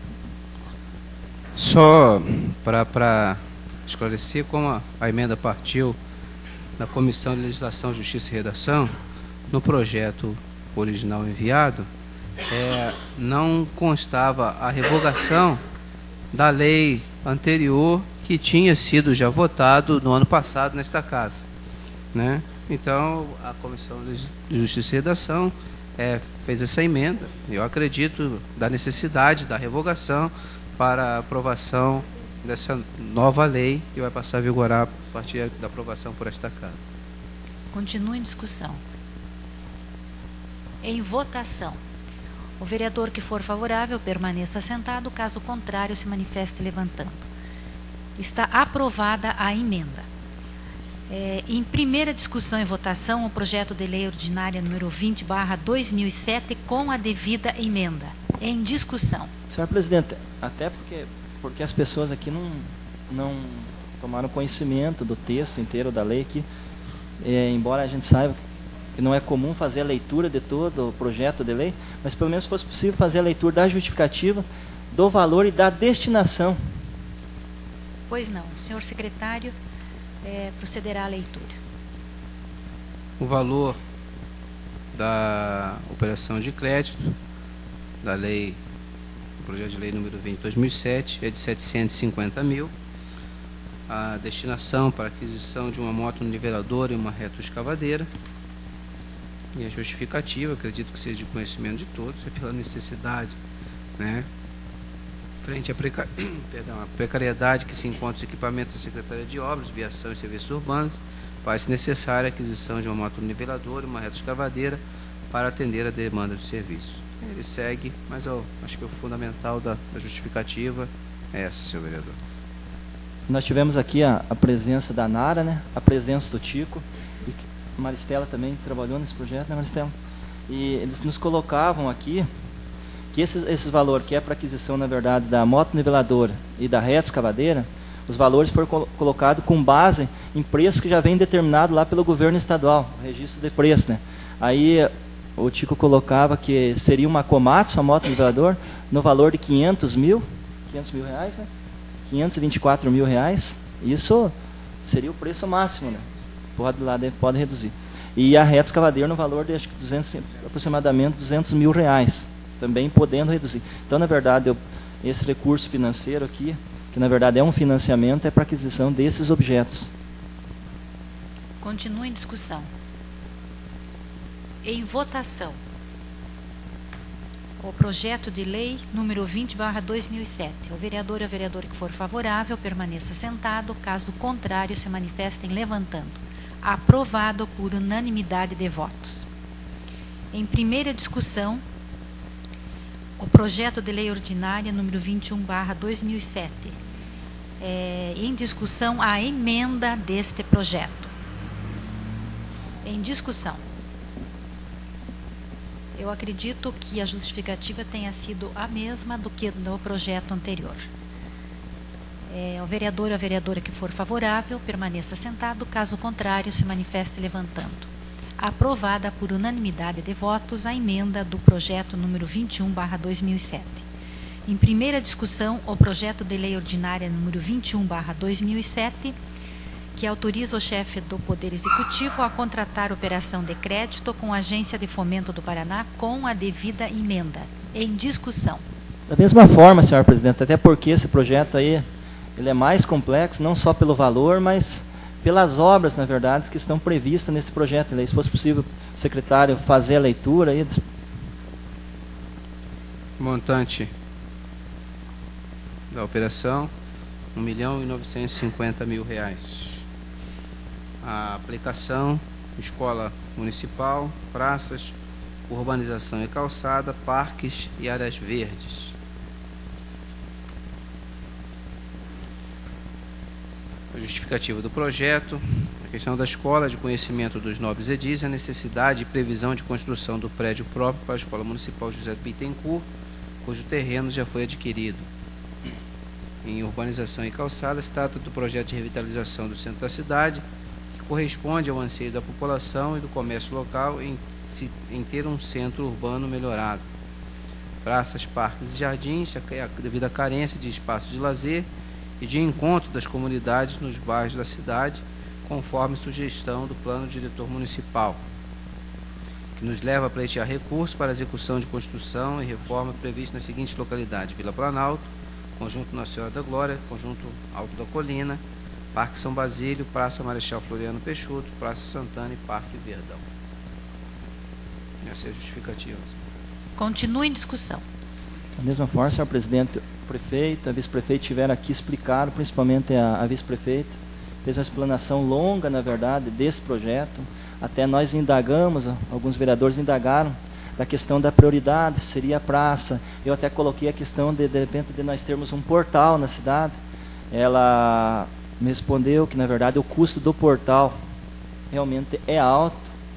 Só para esclarecer, como a, a emenda partiu da Comissão de Legislação, Justiça e Redação, no projeto original enviado, é, não constava a revogação da lei anterior que tinha sido já votado no ano passado nesta casa, né? Então, a Comissão de Justiça e Redação é, fez essa emenda. Eu acredito da necessidade da revogação para a aprovação dessa nova lei que vai passar a vigorar a partir da aprovação por esta casa. Continua em discussão. Em votação. O vereador que for favorável permaneça sentado, caso contrário se manifeste levantando. Está aprovada a emenda. É, em primeira discussão e votação, o projeto de lei ordinária número vinte barra dois mil e sete com a devida emenda. Em discussão. Senhor presidente, até porque, porque as pessoas aqui não, não tomaram conhecimento do texto inteiro da lei, que, é, embora a gente saiba que não é comum fazer a leitura de todo o projeto de lei, mas pelo menos fosse possível fazer a leitura da justificativa, do valor e da destinação. Pois não. O senhor secretário é, procederá à leitura. O valor da operação de crédito da lei, o projeto de lei número vinte barra dois mil e sete, é de setecentos e cinquenta mil. A destinação para aquisição de uma moto niveladora e uma retroescavadeira. E a justificativa, acredito que seja de conhecimento de todos, é pela necessidade, né, frente à preca... Perdão, a precariedade que se encontra os equipamentos da Secretaria de Obras, Viação e Serviços Urbanos, faz-se necessária a aquisição de uma moto niveladora e uma retroescavadeira para atender a demanda do serviço. Ele segue, mas eu acho que o fundamental da, da justificativa é essa, senhor vereador. Nós tivemos aqui a, a presença da Nara, né, a presença do Tico, e a Maristela também trabalhou nesse projeto, né, Maristela? E eles nos colocavam aqui que esse, esse valor que é para aquisição, na verdade, da moto niveladora e da retroescavadeira, os valores foram col colocados com base em preços que já vem determinado lá pelo governo estadual, o registro de preço, né? Aí o Tico colocava que seria uma Komatsu, a moto nivelador, no valor de quinhentos mil, quinhentos mil reais, né? quinhentos e vinte e quatro mil reais. Isso seria o preço máximo, né? Pode, lá, pode reduzir. E a retroescavadeira no valor de acho que duzentos, aproximadamente duzentos mil reais, também podendo reduzir. Então, na verdade, eu, esse recurso financeiro aqui, que na verdade é um financiamento, é para aquisição desses objetos. Continua em discussão. Em votação. O projeto de lei número vinte barra dois mil e sete. O vereador e a vereadora que for favorável permaneça sentado, caso contrário se manifestem levantando. Aprovado por unanimidade de votos. Em primeira discussão, o projeto de lei ordinária número vinte e um barra dois mil e sete. É, em discussão a emenda deste projeto. Em discussão. Eu acredito que a justificativa tenha sido a mesma do que no projeto anterior. É, o vereador ou a vereadora que for favorável permaneça sentado, caso contrário se manifeste levantando. Aprovada por unanimidade de votos a emenda do projeto número vinte e um barra dois mil e sete. Em primeira discussão, o projeto de lei ordinária número vinte e um barra dois mil e sete, que autoriza o chefe do Poder Executivo a contratar operação de crédito com a Agência de Fomento do Paraná com a devida emenda. Em discussão. Da mesma forma, senhor presidente, até porque esse projeto aí, ele é mais complexo, não só pelo valor, mas pelas obras, na verdade, que estão previstas nesse projeto de lei. Se fosse possível, o secretário fazer a leitura aí. Montante da operação, um milhão e novecentos e cinquenta mil reais. A aplicação, escola municipal, praças, urbanização e calçada, parques e áreas verdes. A justificativa do projeto, a questão da escola, de conhecimento dos nobres edis, a necessidade e previsão de construção do prédio próprio para a Escola Municipal José de Bittencourt, cujo terreno já foi adquirido. Em urbanização e calçada, se trata do projeto de revitalização do centro da cidade, que corresponde ao anseio da população e do comércio local em, em ter um centro urbano melhorado. Praças, parques e jardins, devido à carência de espaços de lazer e de encontro das comunidades nos bairros da cidade, conforme sugestão do plano diretor municipal, que nos leva a pleitear recursos para a execução de construção e reforma prevista nas seguintes localidades: Vila Planalto, Conjunto Nossa Senhora da Glória, Conjunto Alto da Colina, Parque São Basílio, Praça Marechal Floriano Peixoto, Praça Santana e Parque Verdão. Essa é a justificativa. Continua em discussão. Da mesma forma, senhor presidente, o prefeito, a vice-prefeita tiveram aqui explicado, principalmente a, a vice-prefeita, fez uma explanação longa, na verdade, desse projeto. Até nós indagamos, alguns vereadores indagaram da questão da prioridade, se seria a praça. Eu até coloquei a questão de, de repente, de nós termos um portal na cidade. Ela me respondeu que, na verdade, o custo do portal realmente é alto.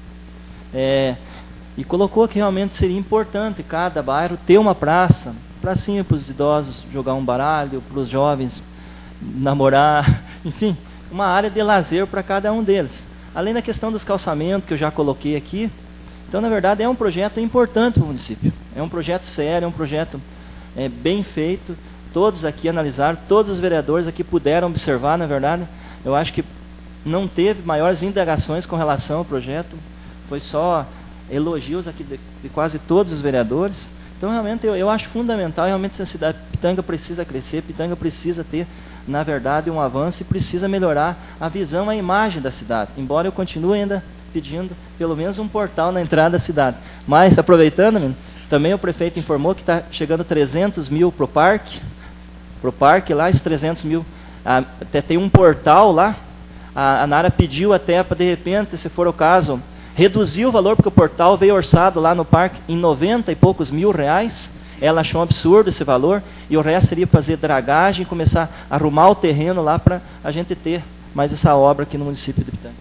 É, e colocou que realmente seria importante cada bairro ter uma praça, pracinha para os idosos jogar um baralho, para os jovens namorar, enfim, uma área de lazer para cada um deles. Além da questão dos calçamentos, que eu já coloquei aqui. Então, na verdade, é um projeto importante para o município. É um projeto sério, é um projeto é, bem feito. Todos aqui analisaram, todos os vereadores aqui puderam observar, na verdade. Eu acho que não teve maiores indagações com relação ao projeto. Foi só elogios aqui de, de quase todos os vereadores. Então, realmente, eu, eu acho fundamental. Realmente, a cidade de Pitanga precisa crescer, Pitanga precisa ter, na verdade, um avanço e precisa melhorar a visão, a imagem da cidade. Embora eu continue ainda pedindo pelo menos um portal na entrada da cidade. Mas, aproveitando, também o prefeito informou que está chegando trezentos mil para o parque. Para o parque lá, esses trezentos mil. Até tem um portal lá. A, a Nara pediu até para, de repente, se for o caso, reduzir o valor, porque o portal veio orçado lá no parque em noventa e poucos mil reais. Ela achou um absurdo esse valor, e o resto seria fazer dragagem, começar a arrumar o terreno lá para a gente ter mais essa obra aqui no município de Pitanga.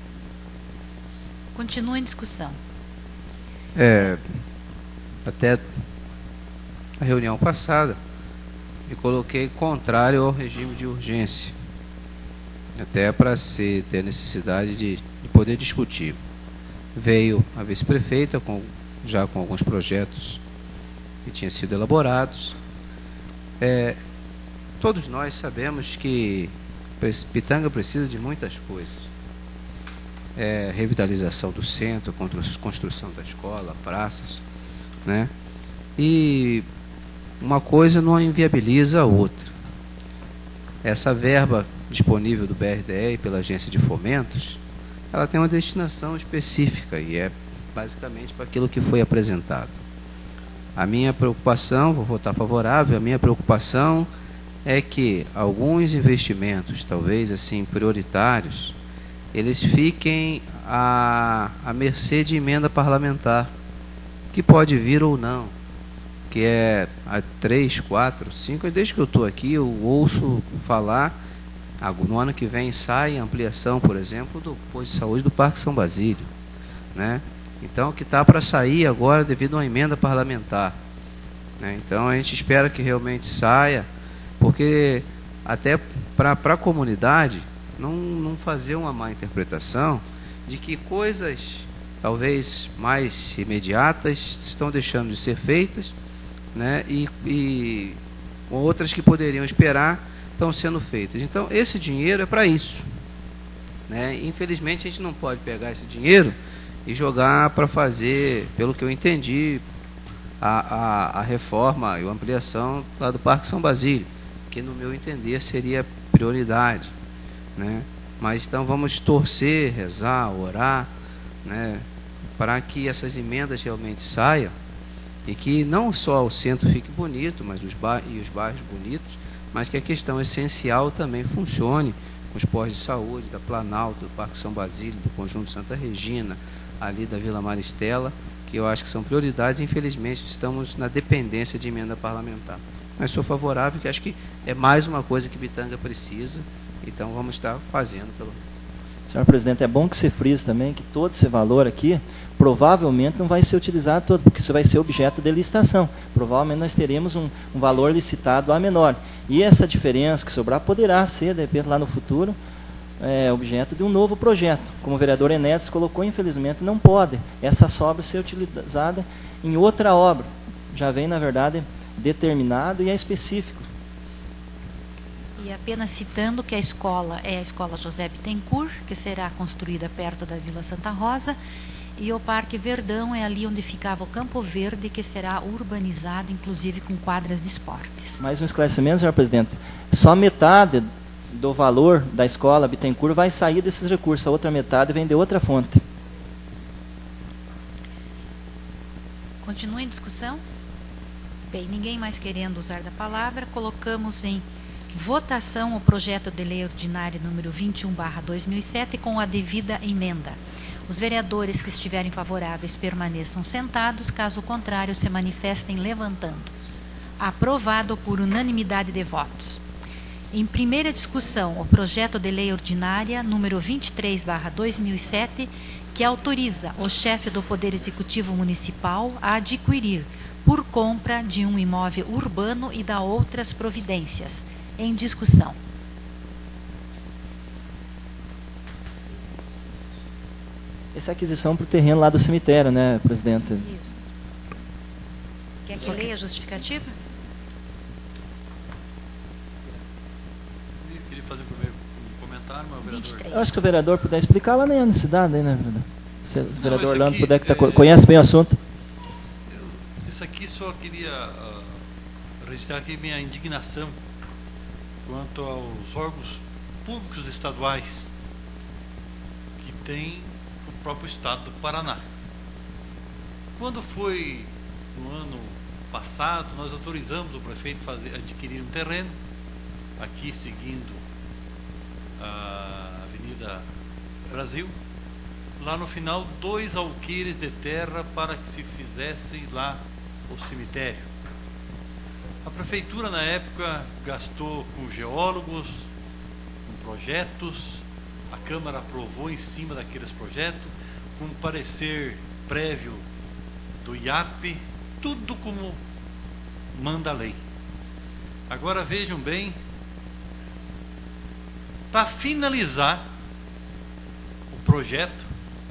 Continua em discussão. É, até a reunião passada, me coloquei contrário ao regime de urgência, até para se ter necessidade de, de poder discutir. Veio a vice-prefeita com, já com alguns projetos que tinham sido elaborados. É, todos nós sabemos que Pitanga precisa de muitas coisas. É, revitalização do centro, construção da escola, praças, né? E uma coisa não inviabiliza a outra. Essa verba disponível do B R D E pela agência de fomentos, ela tem uma destinação específica e é basicamente para aquilo que foi apresentado. A minha preocupação, vou votar favorável, a minha preocupação é que alguns investimentos, talvez assim prioritários, eles fiquem à, à mercê de emenda parlamentar, que pode vir ou não, que é há três, quatro, cinco, desde que eu estou aqui, eu ouço falar, no ano que vem sai a ampliação, por exemplo, do posto de saúde do Parque São Basílio, né? Então, que está para sair agora devido a uma emenda parlamentar, né? Então, a gente espera que realmente saia, porque até para a comunidade, Não, não fazer uma má interpretação de que coisas talvez mais imediatas estão deixando de ser feitas, né, e, e outras que poderiam esperar estão sendo feitas. Então, esse dinheiro é para isso, né? Infelizmente, a gente não pode pegar esse dinheiro e jogar para fazer, pelo que eu entendi, a, a, a reforma e a ampliação lá do Parque São Basílio, que, no meu entender, seria prioridade, né? Mas então vamos torcer, rezar, orar, né, para que essas emendas realmente saiam e que não só o centro fique bonito, mas os bairros, e os bairros bonitos, mas que a questão essencial também funcione com os postos de saúde da Planalto, do Parque São Basílio, do Conjunto Santa Regina, ali da Vila Maristela, que eu acho que são prioridades. Infelizmente, estamos na dependência de emenda parlamentar. Mas sou favorável, que acho que é mais uma coisa que Pitanga precisa. Então, vamos estar fazendo, pelo menos. Senhor presidente, é bom que se frise também que todo esse valor aqui provavelmente não vai ser utilizado todo, porque isso vai ser objeto de licitação. Provavelmente nós teremos um, um valor licitado a menor. E essa diferença que sobrar poderá ser, de repente, lá no futuro, é, objeto de um novo projeto. Como o vereador Enéas colocou, infelizmente, não pode essa sobra ser utilizada em outra obra. Já vem, na verdade, determinado e é específico. E apenas citando que a escola é a Escola José Bittencourt, que será construída perto da Vila Santa Rosa, e o Parque Verdão é ali onde ficava o Campo Verde, que será urbanizado, inclusive com quadras de esportes. Mais um esclarecimento, senhor presidente. Só metade do valor da escola Bittencourt vai sair desses recursos, a outra metade vem de outra fonte. Continua em discussão? Bem, ninguém mais querendo usar da palavra, colocamos em votação o projeto de lei ordinária número vinte e um barra dois mil e sete com a devida emenda. Os vereadores que estiverem favoráveis permaneçam sentados, caso contrário se manifestem levantando. Aprovado por unanimidade de votos. Em primeira discussão, o projeto de lei ordinária número vinte e três barra dois mil e sete, que autoriza o chefe do Poder Executivo Municipal a adquirir, por compra de um imóvel urbano e da outras providências. Em discussão. Essa é a aquisição para o terreno lá do cemitério, né, presidente? Isso. Quer que leia a justificativa? Eu queria fazer primeiro um comentário, mas o vereador... vinte e três. Eu acho que o vereador puder explicar lá nem a necessidade, né, vereador? Se o vereador esse Orlando aqui, puder, que tá, é- conhece bem o assunto. Eu, isso aqui só queria ah, registrar aqui minha indignação quanto aos órgãos públicos estaduais que tem o próprio estado do Paraná. Quando foi no ano passado, nós autorizamos o prefeito a fazer, adquirir um terreno aqui seguindo a Avenida Brasil, lá no final dois alqueires de terra para que se fizesse lá o cemitério. A prefeitura, na época, gastou com geólogos, com projetos, a Câmara aprovou em cima daqueles projetos, com parecer prévio do I A P, tudo como manda a lei. Agora vejam bem, para finalizar o projeto,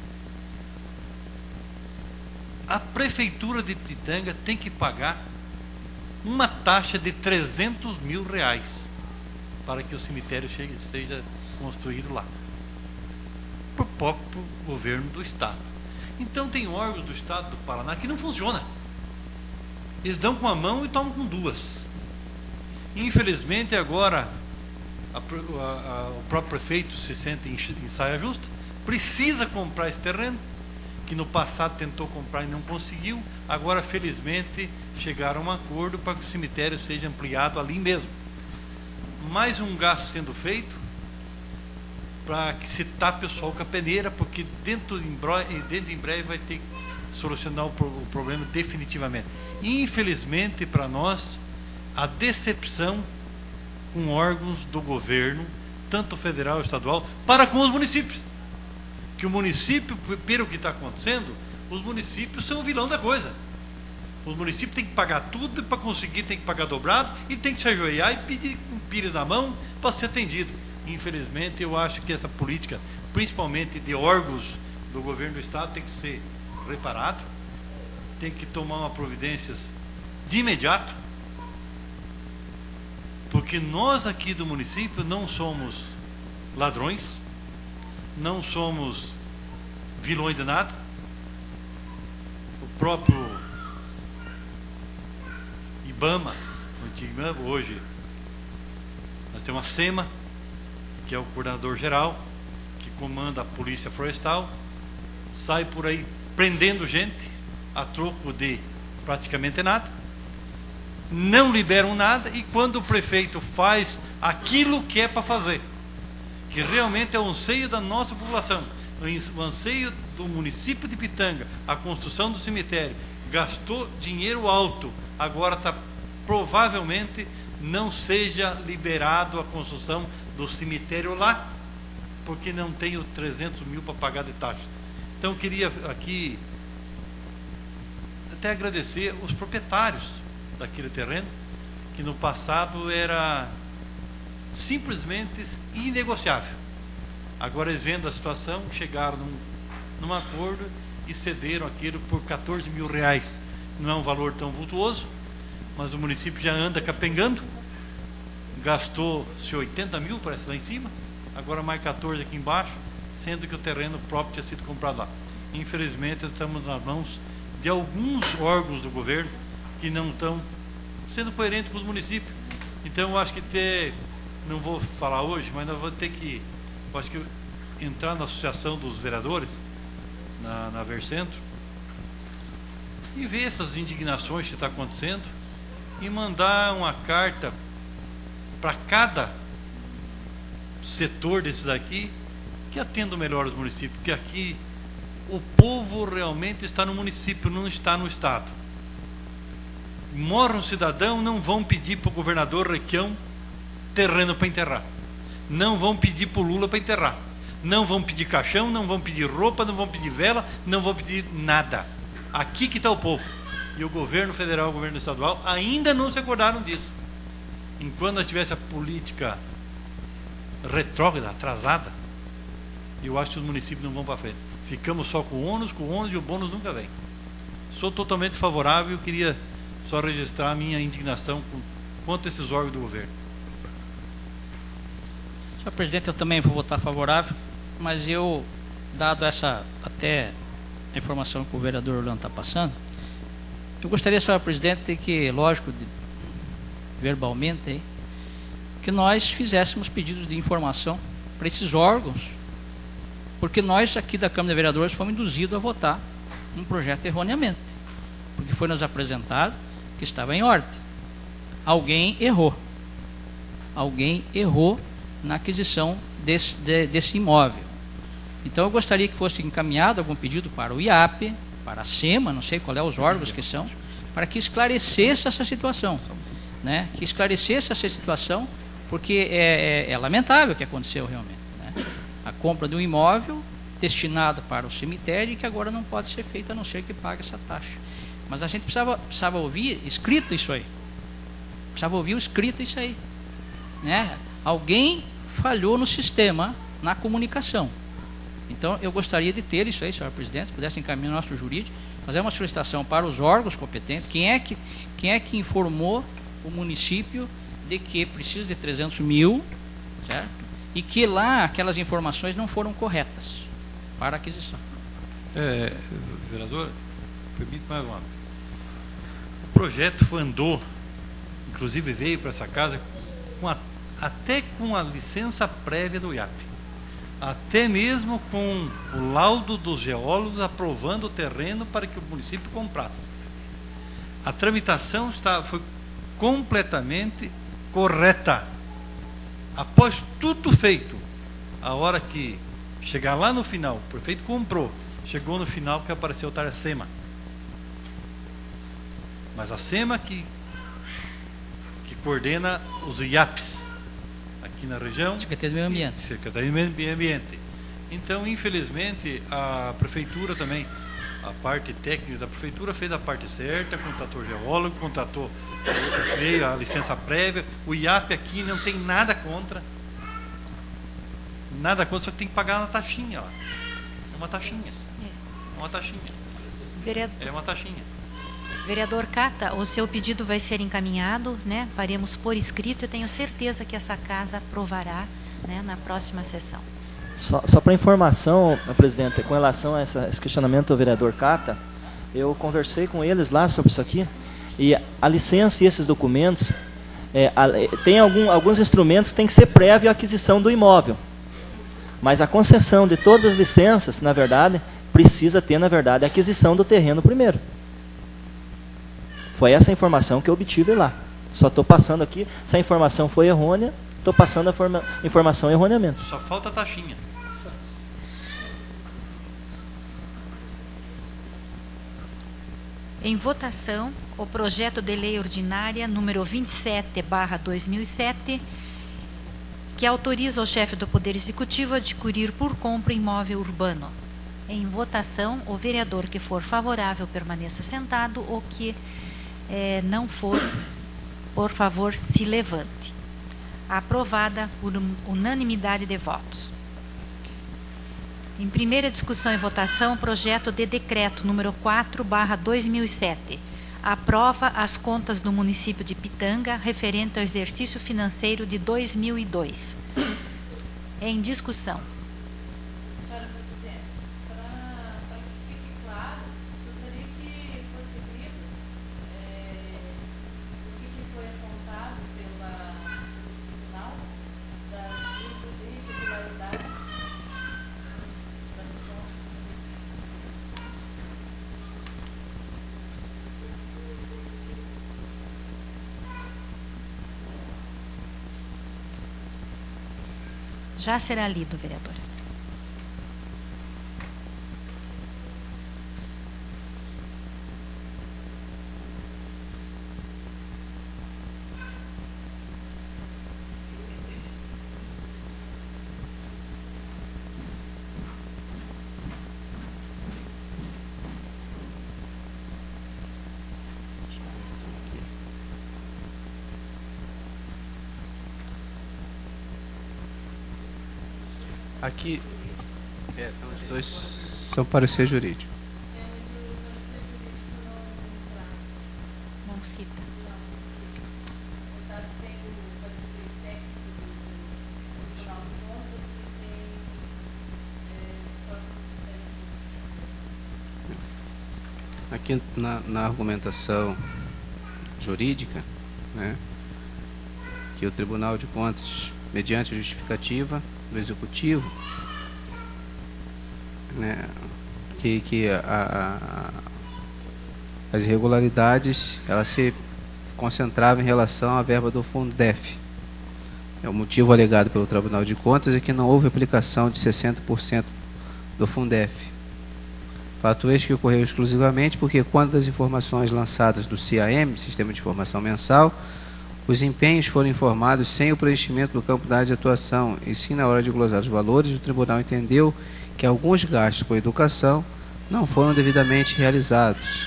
a Prefeitura de Pitanga tem que pagar uma taxa de trezentos mil reais para que o cemitério chegue, seja construído lá, para o próprio governo do estado. Então tem órgãos do estado do Paraná que não funcionam. Eles dão com a mão e tomam com duas. Infelizmente agora a, a, a, o próprio prefeito se sente em, em saia justa, precisa comprar esse terreno, que no passado tentou comprar e não conseguiu. Agora felizmente chegaram a um acordo para que o cemitério seja ampliado ali mesmo. Mais um gasto sendo feito para que se tape o sol com a peneira, porque dentro em, breve, dentro em breve vai ter que solucionar o, pro, o problema definitivamente. Infelizmente para nós, a decepção com órgãos do governo, tanto federal e estadual, para com os municípios. Que o município, pelo que está acontecendo, os municípios são o vilão da coisa. Os municípios têm que pagar tudo, e para conseguir tem que pagar dobrado, e tem que se ajoelhar e pedir com pires na mão para ser atendido. Infelizmente, eu acho que essa política, principalmente de órgãos do governo do estado, tem que ser reparado, tem que tomar uma providências de imediato, porque nós aqui do município não somos ladrões, não somos vilões de nada. O próprio IBAMA, o antigo IBAMA, hoje nós temos a SEMA, que é o coordenador geral, que comanda a Polícia Florestal, sai por aí prendendo gente a troco de praticamente nada, não liberam nada, e quando o prefeito faz aquilo que é para fazer, que realmente é o anseio da nossa população, o anseio do município de Pitanga, a construção do cemitério, gastou dinheiro alto, agora está provavelmente não seja liberado a construção do cemitério lá, porque não tem os trezentos mil para pagar de taxa. Então eu queria aqui até agradecer os proprietários daquele terreno, que no passado era simplesmente inegociável. Agora eles vendo a situação, chegaram num, num acordo e cederam aquilo por quatorze mil reais. Não é um valor tão vultuoso, mas o município já anda capengando, gastou-se oitenta mil, parece, lá em cima, agora mais quatorze aqui embaixo, sendo que o terreno próprio tinha sido comprado lá. Infelizmente, estamos nas mãos de alguns órgãos do governo que não estão sendo coerentes com os municípios. Então, eu acho que ter, não vou falar hoje, mas nós vamos ter que, eu acho que entrar na associação dos vereadores, na, na Vercentro, e ver essas indignações que estão acontecendo e mandar uma carta para cada setor desses daqui que atenda melhor os municípios, porque aqui o povo realmente está no município, não está no estado. Morre um cidadão, não vão pedir para o governador Requião terreno para enterrar, não vão pedir para o Lula para enterrar, não vão pedir caixão, não vão pedir roupa, não vão pedir vela, não vão pedir nada. Aqui que está o povo. E o governo federal e o governo estadual ainda não se acordaram disso. Enquanto nós tivesse a política retrógrada, atrasada, eu acho que os municípios não vão para frente. Ficamos só com o ônus, com o ônus, e o bônus nunca vem. Sou totalmente favorável, queria só registrar a minha indignação com, quanto a esses órgãos do governo. Senhor presidente, eu também vou votar favorável, mas eu, dado essa até a informação que o vereador Orlando está passando, eu gostaria, senhor presidente, que, lógico, de, verbalmente, aí, que nós fizéssemos pedidos de informação para esses órgãos, porque nós aqui da Câmara de Vereadores fomos induzidos a votar um projeto erroneamente, porque foi nos apresentado que estava em ordem. Alguém errou. Alguém errou na aquisição desse, de, desse imóvel. Então eu gostaria que fosse encaminhado algum pedido para o I A P, para a SEMA, não sei qual é os órgãos que são, para que esclarecesse essa situação, né? Que esclarecesse essa situação, porque é, é, é lamentável o que aconteceu realmente, né? A compra de um imóvel destinado para o cemitério e que agora não pode ser feita a não ser que pague essa taxa. Mas a gente precisava, precisava ouvir escrito isso aí. Precisava ouvir escrito isso aí, né? Alguém falhou no sistema, na comunicação. Então, eu gostaria de ter isso aí, senhor presidente, se pudesse encaminhar o nosso jurídico, fazer uma solicitação para os órgãos competentes, quem é que, quem é que informou o município de que precisa de trezentos mil, certo? E que lá aquelas informações não foram corretas para a aquisição. É, vereador, permite mais uma. O projeto foi, andou, inclusive veio para essa casa, com a, até com a licença prévia do I A P. Até mesmo com o laudo dos geólogos aprovando o terreno para que o município comprasse. A tramitação está, foi completamente correta. Após tudo feito, a hora que chegar lá no final, o prefeito comprou, chegou no final que apareceu o a SEMA. Mas a SEMA que, que coordena os I A Ps aqui na região. Secretaria do Meio Ambiente. Secretaria do Meio Ambiente. Então, infelizmente, a prefeitura também, a parte técnica da prefeitura fez a parte certa, contratou geólogo, contratou, veio a licença prévia. O I A P aqui não tem nada contra. Nada contra, só que tem que pagar uma taxinha lá. É uma taxinha. É uma taxinha. Vereador, é uma taxinha. Vereador Cata, o seu pedido vai ser encaminhado, né? Faremos por escrito e tenho certeza que essa casa aprovará, né, na próxima sessão. Só, só para informação, presidente, com relação a essa, esse questionamento do vereador Cata, eu conversei com eles lá sobre isso aqui, e a licença e esses documentos, é, a, tem algum, alguns instrumentos que tem que ser prévio à aquisição do imóvel, mas a concessão de todas as licenças, na verdade, precisa ter, na verdade, a aquisição do terreno primeiro. Foi essa informação que eu obtive lá. Só estou passando aqui, se a informação foi errônea, estou passando a forma, informação erroneamente. Só falta a taxinha. Em votação, o projeto de lei ordinária número vinte e sete barra dois mil e sete, que autoriza o chefe do Poder Executivo a adquirir por compra imóvel urbano. Em votação, o vereador que for favorável permaneça sentado, o que eh, não for, por favor, se levante. Aprovada por unanimidade de votos. Em primeira discussão e votação, projeto de decreto número quatro barra dois mil e sete. Aprova as contas do município de Pitanga referente ao exercício financeiro de dois mil e dois. Em discussão. Senhora Presidente, para que fique claro, gostaria que fosse lido é, o que, que foi apontado pela, pelo Tribunal das irregularidades das contas. Já será lido, vereador. Aqui, é, então os dois são parecer jurídico. Não cita. Aqui na, na argumentação jurídica, né, que o Tribunal de Contas, mediante a justificativa do Executivo, né, que, que a, a, as irregularidades elas se concentravam em relação à verba do Fundef. É o motivo alegado pelo Tribunal de Contas é que não houve aplicação de sessenta por cento do Fundef. Fato este que ocorreu exclusivamente porque quando as informações lançadas do C I M, Sistema de Informação Mensal, os empenhos foram informados sem o preenchimento do campo da área de atuação, e sim na hora de glosar os valores, o tribunal entendeu que alguns gastos com educação não foram devidamente realizados.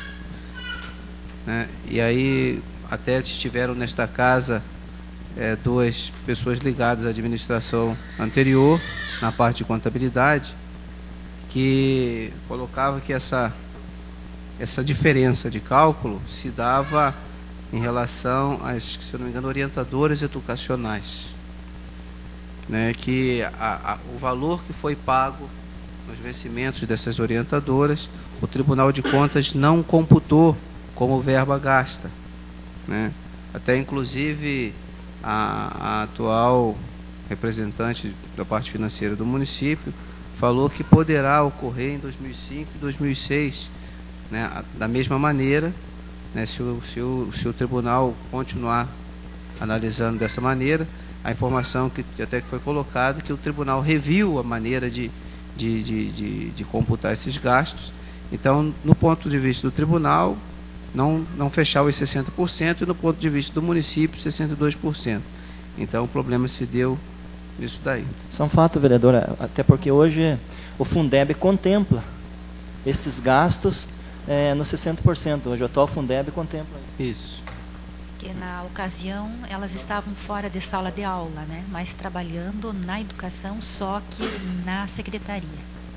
Né? E aí até estiveram nesta casa é, duas pessoas ligadas à administração anterior, na parte de contabilidade, que colocava que essa, essa diferença de cálculo se dava em relação às, se eu não me engano, orientadoras educacionais, né, que a, a, o valor que foi pago nos vencimentos dessas orientadoras, o Tribunal de Contas não computou como verba gasta, né? Até inclusive a, a atual representante da parte financeira do município falou que poderá ocorrer em dois mil e cinco e dois mil e seis, né, da mesma maneira, né, se, o, se, o, se o tribunal continuar analisando dessa maneira, a informação que, que até que foi colocada, que o tribunal reviu a maneira de, de, de, de, de computar esses gastos. Então, no ponto de vista do tribunal, não, não fechar os sessenta por cento, e no ponto de vista do município, sessenta e dois por cento. Então, o problema se deu nisso daí. Só um fato, vereadora, até porque hoje o Fundeb contempla estes gastos é, no sessenta por cento. Hoje o atual Fundeb contempla isso. Isso. Que na ocasião elas estavam fora de sala de aula, né? Mas trabalhando na educação, só que na secretaria.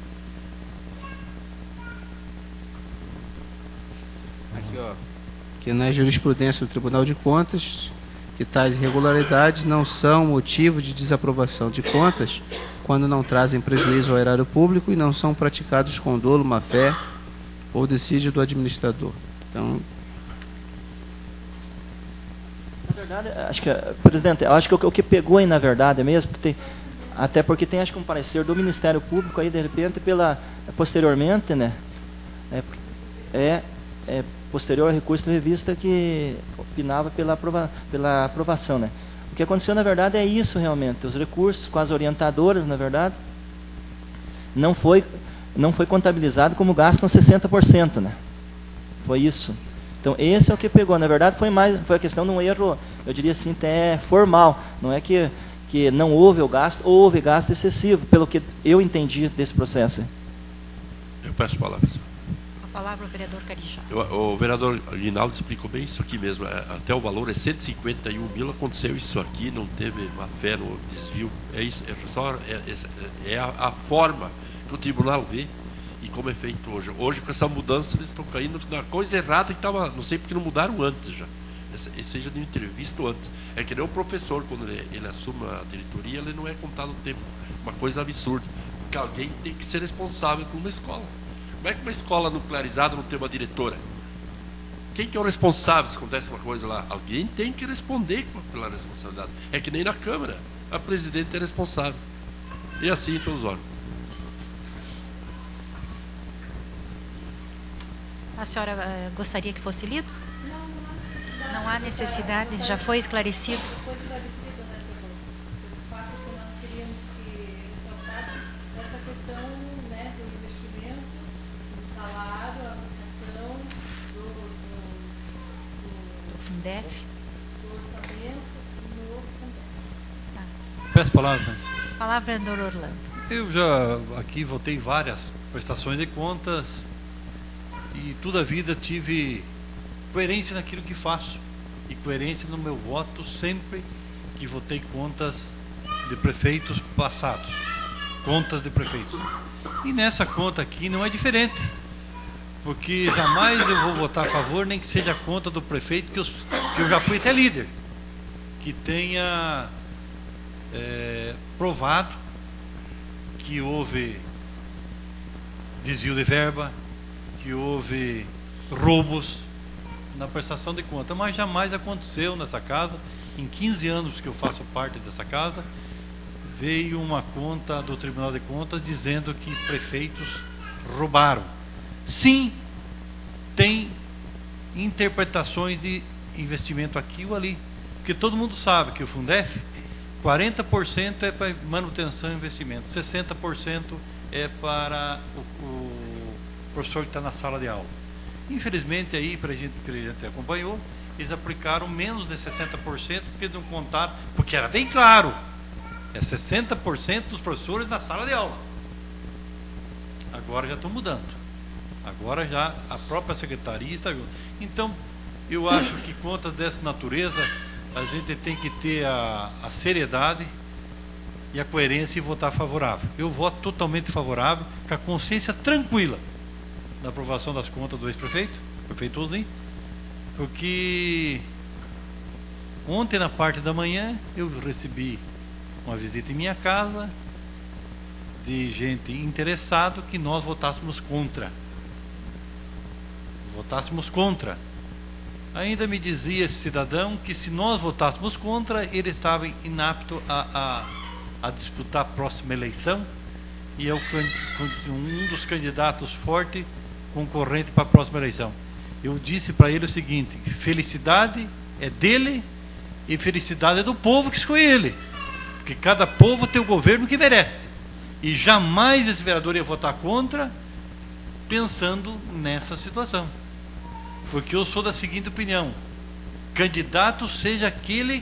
Aqui, ó, que na jurisprudência do Tribunal de Contas, que tais irregularidades não são motivo de desaprovação de contas quando não trazem prejuízo ao erário público e não são praticados com dolo, má-fé ou decídio do administrador. Então, na verdade, acho que, presidente, eu acho que o que pegou aí na verdade mesmo, porque tem, até porque tem acho que um parecer do Ministério Público aí de repente pela posteriormente, né? É, é, é posterior ao recurso de revista que opinava pela, aprova, pela aprovação, né? O que aconteceu na verdade é isso realmente, os recursos com as orientadoras, na verdade, não foi não foi contabilizado como gasto no sessenta por cento, né? Foi isso. Então, esse é o que pegou. Na verdade, foi mais foi a questão de um erro, eu diria assim, até formal. Não é que, que não houve o gasto, houve gasto excessivo, pelo que eu entendi desse processo. peço a palavra. A palavra ao vereador Carijó. O, o vereador Rinaldo explicou bem isso aqui mesmo. É, até o valor é cento e cinquenta e um mil. Aconteceu isso aqui, não teve má fé no desvio. É isso, é só é, é, é a, a forma que o tribunal vê e como é feito hoje. Hoje, com essa mudança, eles estão caindo na coisa errada que estava. Não sei porque não mudaram antes já. Esse seja de entrevista antes. É que nem o professor, quando ele, ele assume a diretoria, ele não é contado o tempo. Uma coisa absurda. Porque alguém tem que ser responsável por uma escola. Como é que uma escola nuclearizada não tem uma diretora? Quem que é o responsável se acontece uma coisa lá? Alguém tem que responder pela responsabilidade. É que nem na Câmara. A presidente é responsável. E assim em todos os órgãos. A senhora uh, gostaria que fosse lido? Não há necessidade, já foi esclarecido. Foi esclarecido, né, pelo fato que nós queríamos que ressaltasse essa questão, né, do investimento, do salário, a aplicação, do, do, do, do Fundef, do orçamento e do novo Fundef. Tá. Peço palavra. Palavra do Orlando. Eu já aqui votei várias prestações de contas e toda a vida tive coerência naquilo que faço e coerência no meu voto sempre que votei contas de prefeitos passados, contas de prefeitos. E nessa conta aqui não é diferente, porque jamais eu vou votar a favor, nem que seja a conta do prefeito, que eu, que eu já fui até líder, que tenha é, provado que houve desvio de verba, que houve roubos na prestação de conta, mas jamais aconteceu nessa casa. Em quinze anos que eu faço parte dessa casa, veio uma conta do Tribunal de Contas dizendo que prefeitos roubaram. Sim, tem interpretações de investimento aqui ou ali, porque todo mundo sabe que o Fundef, quarenta por cento é para manutenção e investimento, sessenta por cento é para o, o professor que está na sala de aula. Infelizmente, aí, para a gente que a gente acompanhou, eles aplicaram menos de sessenta por cento, porque não contaram, porque era bem claro, é sessenta por cento dos professores na sala de aula. Agora já estão mudando. Agora já a própria secretaria está junto. Então, eu acho que contas dessa natureza, a gente tem que ter a, a seriedade e a coerência e votar favorável. Eu voto totalmente favorável, com a consciência tranquila da aprovação das contas do ex-prefeito, prefeito Osni, porque ontem, na parte da manhã, eu recebi uma visita em minha casa de gente interessada que nós votássemos contra. Votássemos contra. Ainda me dizia esse cidadão que se nós votássemos contra, ele estava inapto a, a, a disputar a próxima eleição e é o, um dos candidatos fortes concorrente para a próxima eleição. Eu disse para ele o seguinte: felicidade é dele e felicidade é do povo que escolhe ele, porque cada povo tem o governo que merece, e jamais esse vereador ia votar contra pensando nessa situação, porque eu sou da seguinte opinião: candidato seja aquele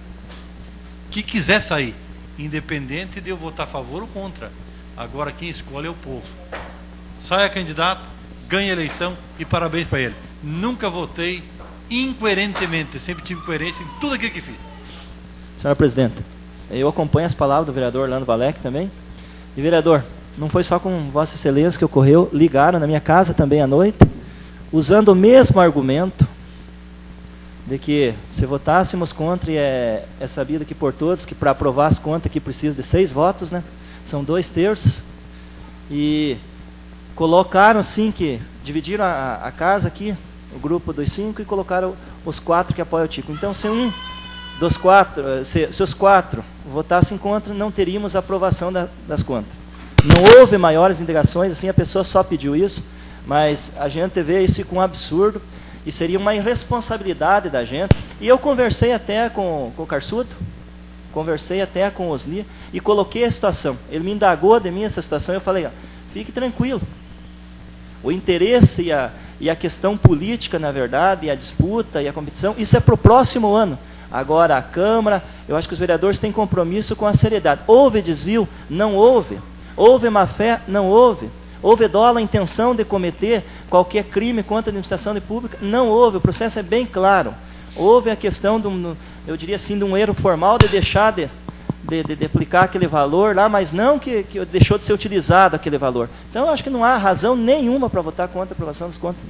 que quiser sair, independente de eu votar a favor ou contra. Agora quem escolhe é o povo. Saia candidato, ganha a eleição e parabéns para ele. Nunca votei incoerentemente, sempre tive coerência em tudo aquilo que fiz. Senhora Presidenta, eu acompanho as palavras do vereador Orlando Valec também. E vereador, não foi só com Vossa Excelência que ocorreu, ligaram na minha casa também à noite, usando o mesmo argumento de que se votássemos contra, e é, é sabido que por todos, que para aprovar as contas aqui precisa de seis votos, né? São dois terços, e colocaram assim que, dividiram a, a casa aqui, o grupo dos cinco, e colocaram os quatro que apoiam o Tico. Então, se um dos quatro, se, se os quatro votassem contra, não teríamos aprovação da, das contas. Não houve maiores indagações, assim, a pessoa só pediu isso, mas a gente vê isso com um absurdo, e seria uma irresponsabilidade da gente. E eu conversei até com, com o Carsuto, conversei até com o Osni, e coloquei a situação. Ele me indagou de mim essa situação, eu falei, ó, fique tranquilo. O interesse e a, e a questão política, na verdade, e a disputa e a competição, isso é para o próximo ano. Agora, a Câmara, eu acho que os vereadores têm compromisso com a seriedade. Houve desvio? Não houve. Houve má-fé? Não houve. Houve dolo a intenção de cometer qualquer crime contra a administração de pública? Não houve, o processo é bem claro. Houve a questão, de um, eu diria assim, de um erro formal de deixar de, de, de, de aplicar aquele valor lá, mas não que, que deixou de ser utilizado aquele valor. Então, eu acho que não há razão nenhuma para votar contra a aprovação dos contas.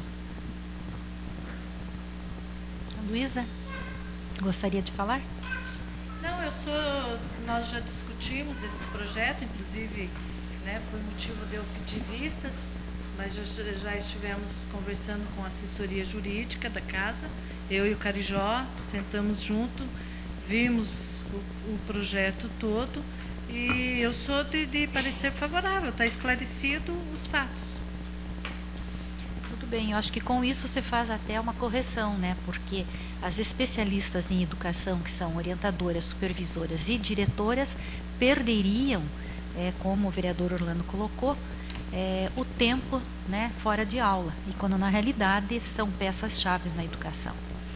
Luísa, gostaria de falar? Não, eu sou... Nós já discutimos esse projeto, inclusive, né, foi motivo de eu pedir vistas, mas já, já estivemos conversando com a assessoria jurídica da casa, eu e o Carijó, sentamos junto, vimos o, o projeto todo e eu sou de, de parecer favorável, está esclarecido os fatos. Tudo bem, eu acho que com isso você faz até uma correção, né? Porque as especialistas em educação, que são orientadoras, supervisoras e diretoras, perderiam, é, como o vereador Orlando colocou, é, o tempo, né, fora de aula, e quando na realidade são peças-chave na educação.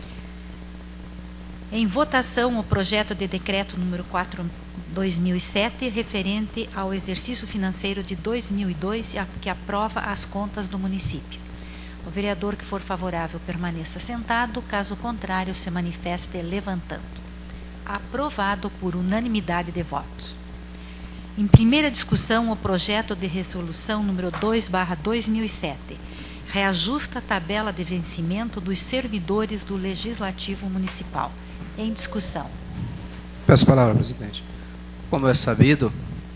Em votação, o projeto de decreto número quatro barra dois mil e sete, referente ao exercício financeiro de dois mil e dois, que aprova as contas do município. O vereador que for favorável permaneça sentado, caso contrário se manifeste levantando. Aprovado por unanimidade de votos. Em primeira discussão, o projeto de resolução número dois barra dois mil e sete, reajusta a tabela de vencimento dos servidores do Legislativo Municipal. Em discussão. Peço a palavra, presidente. Como é sabido,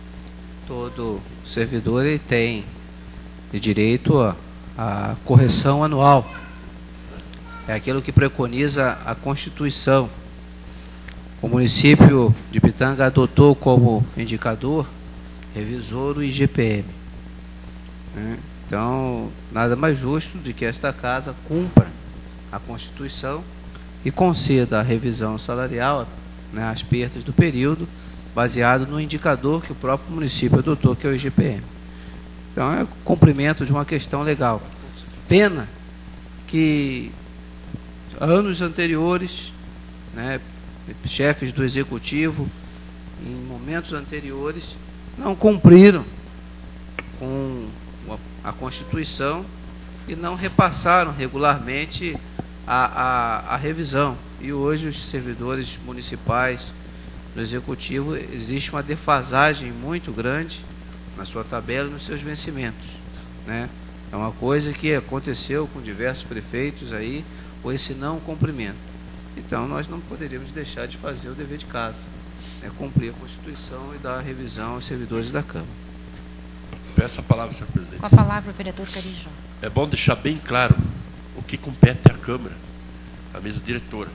todo servidor ele tem de direito a a correção anual. É aquilo que preconiza a Constituição. O município de Pitanga adotou como indicador revisor o I G P M. Né? Então, nada mais justo do que esta casa cumpra a Constituição e conceda a revisão salarial, né, às perdas do período, baseado no indicador que o próprio município adotou, que é o I G P M. Então, é o cumprimento de uma questão legal. Pena que anos anteriores, né, chefes do Executivo, em momentos anteriores, não cumpriram com a Constituição e não repassaram regularmente a, a, a revisão. E hoje os servidores municipais do Executivo, existe uma defasagem muito grande na sua tabela e nos seus vencimentos, né? É uma coisa que aconteceu com diversos prefeitos aí, ou esse não cumprimento. Então nós não poderíamos deixar de fazer o dever de casa, né? Cumprir a Constituição e dar a revisão aos servidores da Câmara. Peço a palavra, senhor presidente. Com a palavra o vereador Carijó. É bom deixar bem claro o que compete à Câmara, à mesa diretora.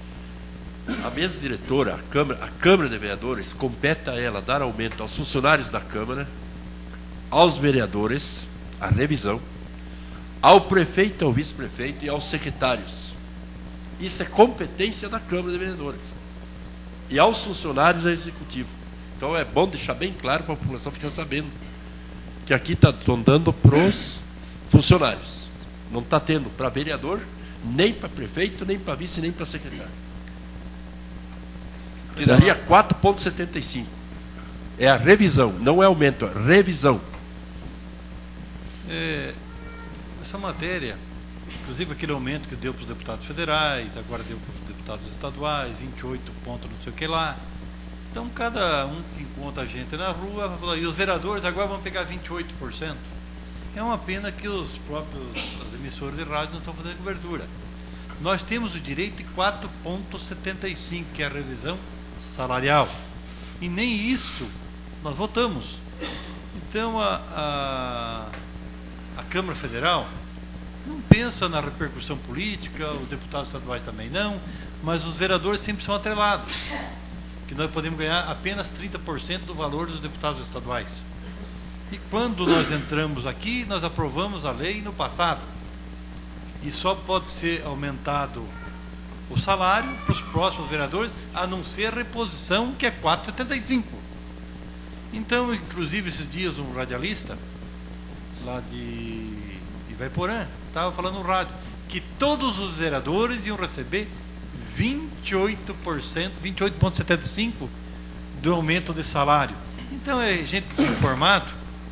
A mesa diretora, a Câmara, a Câmara de Vereadores, compete a ela dar aumento aos funcionários da Câmara, aos vereadores, a revisão, ao prefeito, ao vice-prefeito e aos secretários. Isso é competência da Câmara de Vereadores. E aos funcionários do Executivo. Então é bom deixar bem claro para a população ficar sabendo que aqui estão dando para os funcionários. Não está tendo para vereador, nem para prefeito, nem para vice, nem para secretário. Daria quatro vírgula setenta e cinco. É a revisão, não é aumento, é revisão. É, essa matéria, inclusive aquele aumento que deu para os deputados federais, agora deu para os deputados estaduais, vinte e oito pontos não sei o que lá. Então, cada um que encontra a gente na rua vai falar, e os vereadores agora vão pegar vinte e oito por cento. É uma pena que os próprios as emissoras de rádio não estão fazendo cobertura. Nós temos o direito de quatro vírgula setenta e cinco, que é a revisão salarial. E nem isso nós votamos. Então, a, a, a Câmara Federal não pensa na repercussão política, os deputados estaduais também não, mas os vereadores sempre são atrelados, que nós podemos ganhar apenas trinta por cento do valor dos deputados estaduais. E quando nós entramos aqui, nós aprovamos a lei no passado. E só pode ser aumentado o salário para os próximos vereadores, a não ser a reposição, que é quatro vírgula setenta e cinco. Então, inclusive, esses dias, um radialista, lá de Ivaiporã, estava falando no rádio, que todos os vereadores iam receber vinte e oito por cento, vinte e oito vírgula setenta e cinco por cento do aumento de salário. Então, é gente desinformado,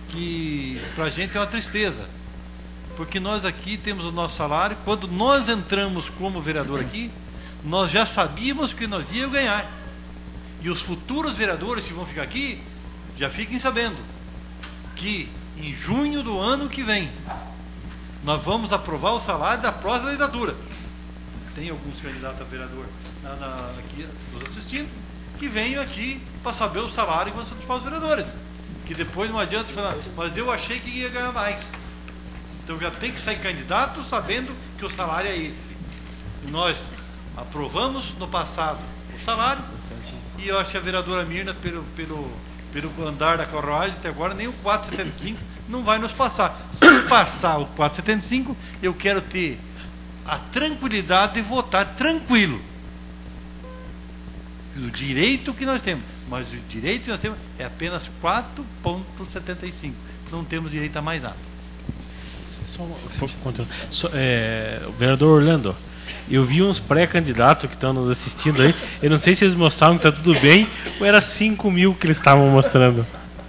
que para a gente é uma tristeza, porque nós aqui temos o nosso salário. Quando nós entramos como vereador aqui, nós já sabíamos que nós íamos ganhar, e os futuros vereadores que vão ficar aqui já fiquem sabendo que em junho do ano que vem nós vamos aprovar o salário da próxima legislatura. Tem alguns candidatos a vereador na, na, aqui nos assistindo, que venham aqui para saber o salário que vão ser dos próximos vereadores, que depois não adianta falar, mas eu achei que ia ganhar mais. Então já tem que sair candidato sabendo que o salário é esse. E nós aprovamos no passado o salário, e eu acho que a vereadora Mirna, pelo, pelo, pelo andar da carruagem até agora, nem o quatrocentos e setenta e cinco não vai nos passar. Se passar o quatrocentos e setenta e cinco, eu quero ter a tranquilidade de votar tranquilo. O direito que nós temos, mas o direito que nós temos é apenas quatro vírgula setenta e cinco. Não temos direito a mais nada. Só, só, é, o vereador Orlando, eu vi uns pré-candidatos que estão nos assistindo aí. Eu não sei se eles mostraram que está tudo bem ou era cinco mil que eles estavam mostrando.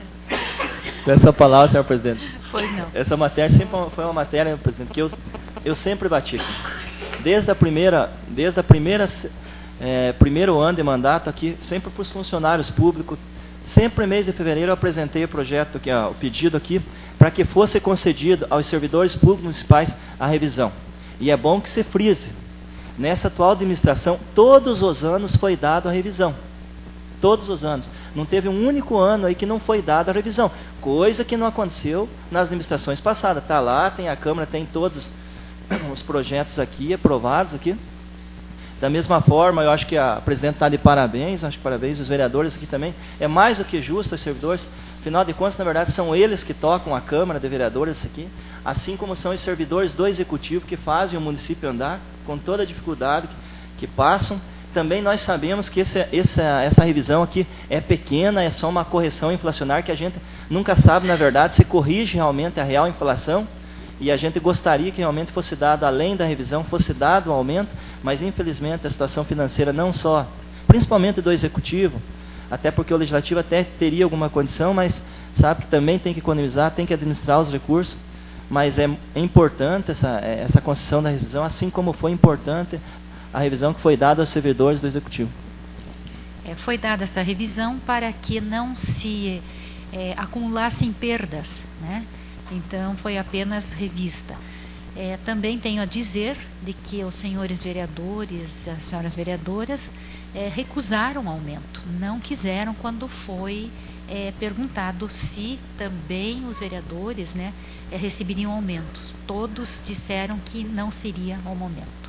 Com essa palavra, senhor presidente. Pois não. Essa matéria sempre foi uma matéria, presidente, que eu, eu sempre bati aqui. Desde a primeira, desde a primeira, é, primeiro ano de mandato aqui, sempre para os funcionários públicos, sempre no mês de fevereiro eu apresentei o projeto, aqui, ó, o pedido aqui, para que fosse concedido aos servidores públicos municipais a revisão. E é bom que se frise. Nessa atual administração, todos os anos foi dado a revisão. Todos os anos. Não teve um único ano aí que não foi dada a revisão. Coisa que não aconteceu nas administrações passadas. Está lá, tem a Câmara, tem todos os projetos aqui, aprovados aqui. Da mesma forma, eu acho que a presidente está de parabéns, acho que parabéns os vereadores aqui também. É mais do que justo os servidores. Afinal de contas, na verdade, são eles que tocam a Câmara de Vereadores aqui, assim como são os servidores do Executivo que fazem o município andar, com toda a dificuldade que, que passam. Também nós sabemos que esse, essa, essa revisão aqui é pequena, é só uma correção inflacionária, que a gente nunca sabe, na verdade, se corrige realmente a real inflação, e a gente gostaria que realmente fosse dado, além da revisão, fosse dado um aumento, mas infelizmente a situação financeira não só, principalmente do Executivo, até porque o Legislativo até teria alguma condição, mas sabe que também tem que economizar, tem que administrar os recursos, mas é, é importante essa, essa concessão da revisão, assim como foi importante a revisão que foi dada aos servidores do Executivo. É, foi dada essa revisão para que não se é, acumulassem perdas, né? Então foi apenas revista. É, também tenho a dizer de que os senhores vereadores, as senhoras vereadoras, é, recusaram o aumento, não quiseram quando foi é, perguntado se também os vereadores, né, é, receberiam aumento. Todos disseram que não seria o momento.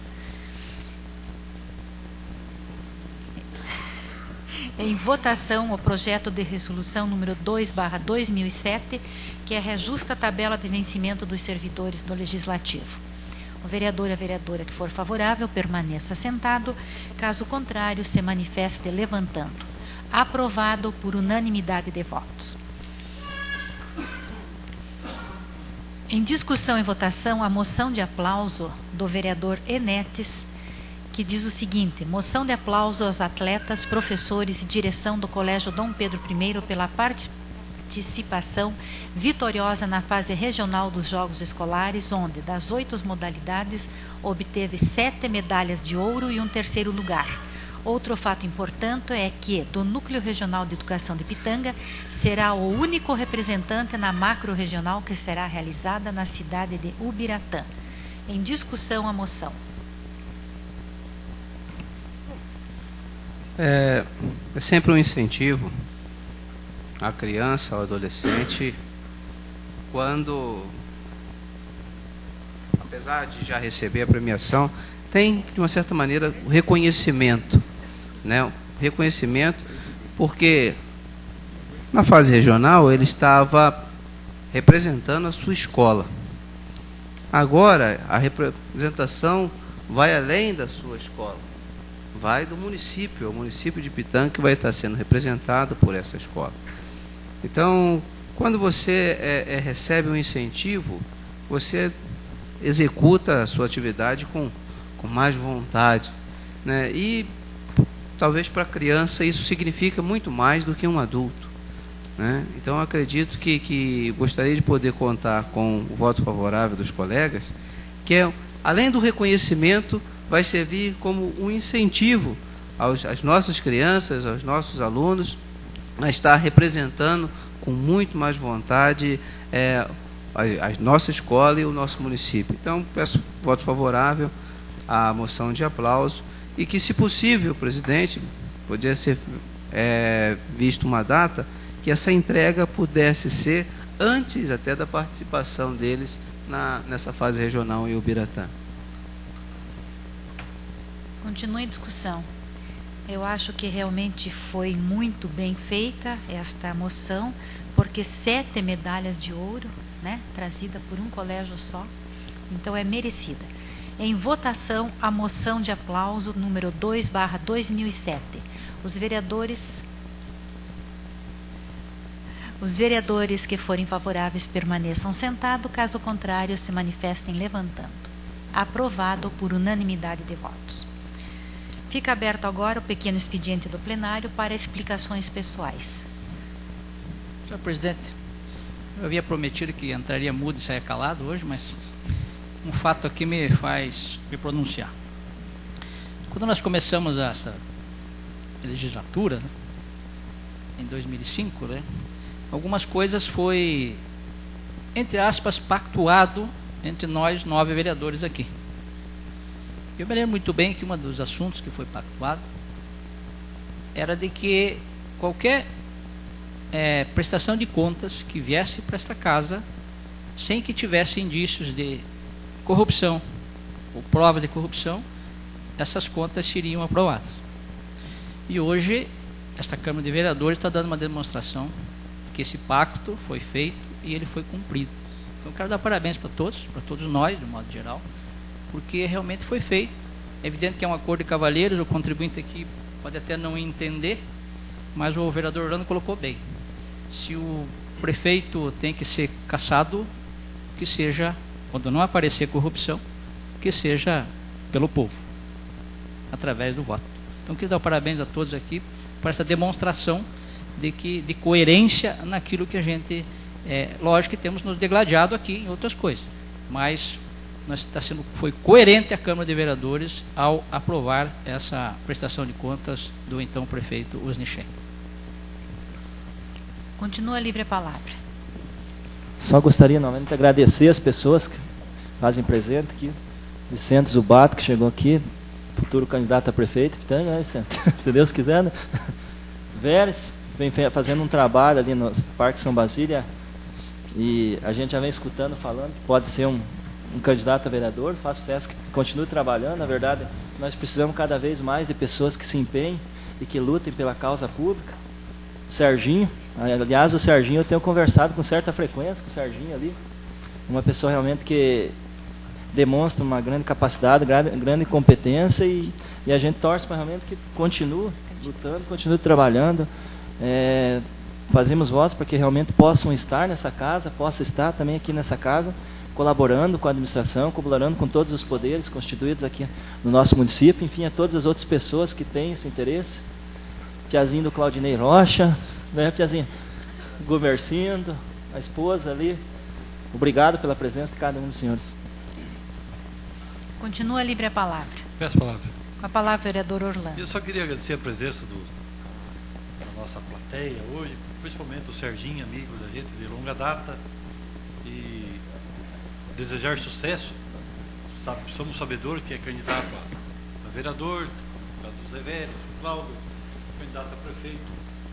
Em votação, o projeto de resolução número dois barra dois mil e sete, que é reajusta a tabela de vencimento dos servidores do Legislativo. O vereador e a vereadora que for favorável permaneça sentado, caso contrário se manifeste levantando. Aprovado por unanimidade de votos. Em discussão e votação, a moção de aplauso do vereador Enetes, que diz o seguinte: moção de aplauso aos atletas, professores e direção do Colégio Dom Pedro I pela participação vitoriosa na fase regional dos Jogos Escolares, onde, das oito modalidades, obteve sete medalhas de ouro e um terceiro lugar. Outro fato importante é que, do Núcleo Regional de Educação de Pitanga, será o único representante na macro-regional que será realizada na cidade de Ubiratã. Em discussão, a moção. É, é sempre um incentivo à criança, ao adolescente, quando, apesar de já receber a premiação, tem, de uma certa maneira, o reconhecimento, né? O reconhecimento, porque na fase regional ele estava representando a sua escola. Agora, a representação vai além da sua escola. Vai do município, é o município de Pitanga que vai estar sendo representado por essa escola. Então, quando você é, é, recebe um incentivo, você executa a sua atividade com, com mais vontade, né? E talvez para a criança isso significa muito mais do que um adulto, né? Então, eu acredito que, que gostaria de poder contar com o voto favorável dos colegas, que é, além do reconhecimento, vai servir como um incentivo aos, às nossas crianças, aos nossos alunos, a estar representando com muito mais vontade é, a, a nossa escola e o nosso município. Então, peço voto favorável à moção de aplauso e que, se possível, presidente, poderia ser é, visto uma data que essa entrega pudesse ser antes até da participação deles na, nessa fase regional em Ubiratã. Continue a discussão. Eu acho que realmente foi muito bem feita esta moção, porque sete medalhas de ouro, né, trazida por um colégio só, então é merecida. Em votação, a moção de aplauso número dois barra dois mil e sete. Os vereadores, os vereadores que forem favoráveis permaneçam sentados, caso contrário, se manifestem levantando. Aprovado por unanimidade de votos. Fica aberto agora o pequeno expediente do plenário para explicações pessoais. Senhor presidente, eu havia prometido que entraria mudo e saia calado hoje, mas um fato aqui me faz me pronunciar. Quando nós começamos essa legislatura, né, em dois mil e cinco, né, algumas coisas foi, entre aspas, pactuado entre nós nove vereadores aqui. Eu me lembro muito bem que um dos assuntos que foi pactuado era de que qualquer é, prestação de contas que viesse para esta casa, sem que tivesse indícios de corrupção ou provas de corrupção, essas contas seriam aprovadas. E hoje, esta Câmara de Vereadores está dando uma demonstração de que esse pacto foi feito e ele foi cumprido. Então, eu quero dar parabéns para todos, para todos nós, de modo geral, porque realmente foi feito. É evidente que é um acordo de cavalheiros, o contribuinte aqui pode até não entender, mas o vereador Orlando colocou bem. Se o prefeito tem que ser cassado, que seja, quando não aparecer corrupção, que seja pelo povo, através do voto. Então, quero dar parabéns a todos aqui por essa demonstração de, que, de coerência naquilo que a gente, é, lógico que temos nos degladiado aqui em outras coisas, mas nós está sendo, foi coerente a Câmara de Vereadores ao aprovar essa prestação de contas do então prefeito Usnichem. Continua livre a palavra. Só gostaria novamente de agradecer as pessoas que fazem presente aqui. Vicente Zubato, que chegou aqui, futuro candidato a prefeito, então, né, Vicente? Se Deus quiser, né? Veres, vem fazendo um trabalho ali no Parque São Basília, e a gente já vem escutando, falando que pode ser um um candidato a vereador, faço sucesso, que continue trabalhando. Na verdade, nós precisamos cada vez mais de pessoas que se empenhem e que lutem pela causa pública. Serginho, aliás, o Serginho, eu tenho conversado com certa frequência com o Serginho ali, uma pessoa realmente que demonstra uma grande capacidade, grande, grande competência, e, e a gente torce para realmente que continue lutando, continue trabalhando. É, fazemos votos para que realmente possam estar nessa casa, possa estar também aqui nessa casa, colaborando com a administração, colaborando com todos os poderes constituídos aqui no nosso município, enfim, a todas as outras pessoas que têm esse interesse. Piazinho do Claudinei Rocha, né, Piazinho? Gomercindo, a esposa ali. Obrigado pela presença de cada um dos senhores. Continua livre a palavra. Peço a palavra. Com a palavra, vereador Orlando. Eu só queria agradecer a presença do, da nossa plateia hoje, principalmente o Serginho, amigo da gente de longa data, e desejar sucesso. Sabe, somos sabedores que é candidato a, a vereador, o Zé Vélez, o Cláudio, candidato a prefeito,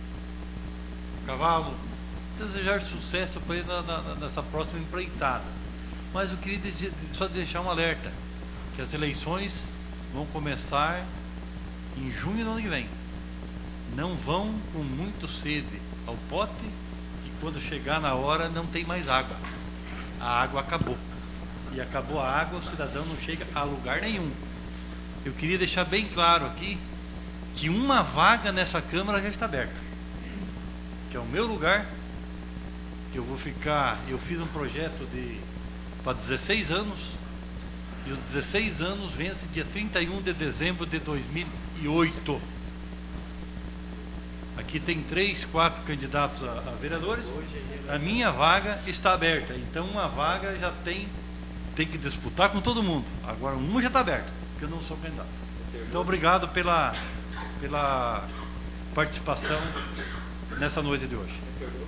o Cavalo. Desejar sucesso para ele na, na, nessa próxima empreitada. Mas eu queria só deixar um alerta, que as eleições vão começar em junho do ano que vem. Não vão com muito sede ao pote, e quando chegar na hora não tem mais água. A água acabou. E acabou a água, o cidadão não chega a lugar nenhum. Eu queria deixar bem claro aqui que uma vaga nessa Câmara já está aberta, que é o meu lugar, que eu vou ficar. Eu fiz um projeto de para dezesseis anos, e os dezesseis anos vence dia trinta e um de dezembro de dois mil e oito. aqui tem três, quatro candidatos a, a vereadores, a minha vaga está aberta. Então uma vaga já tem, tem que disputar com todo mundo. Agora uma já está aberta, porque eu não sou candidato. Então obrigado pela, pela participação nessa noite de hoje.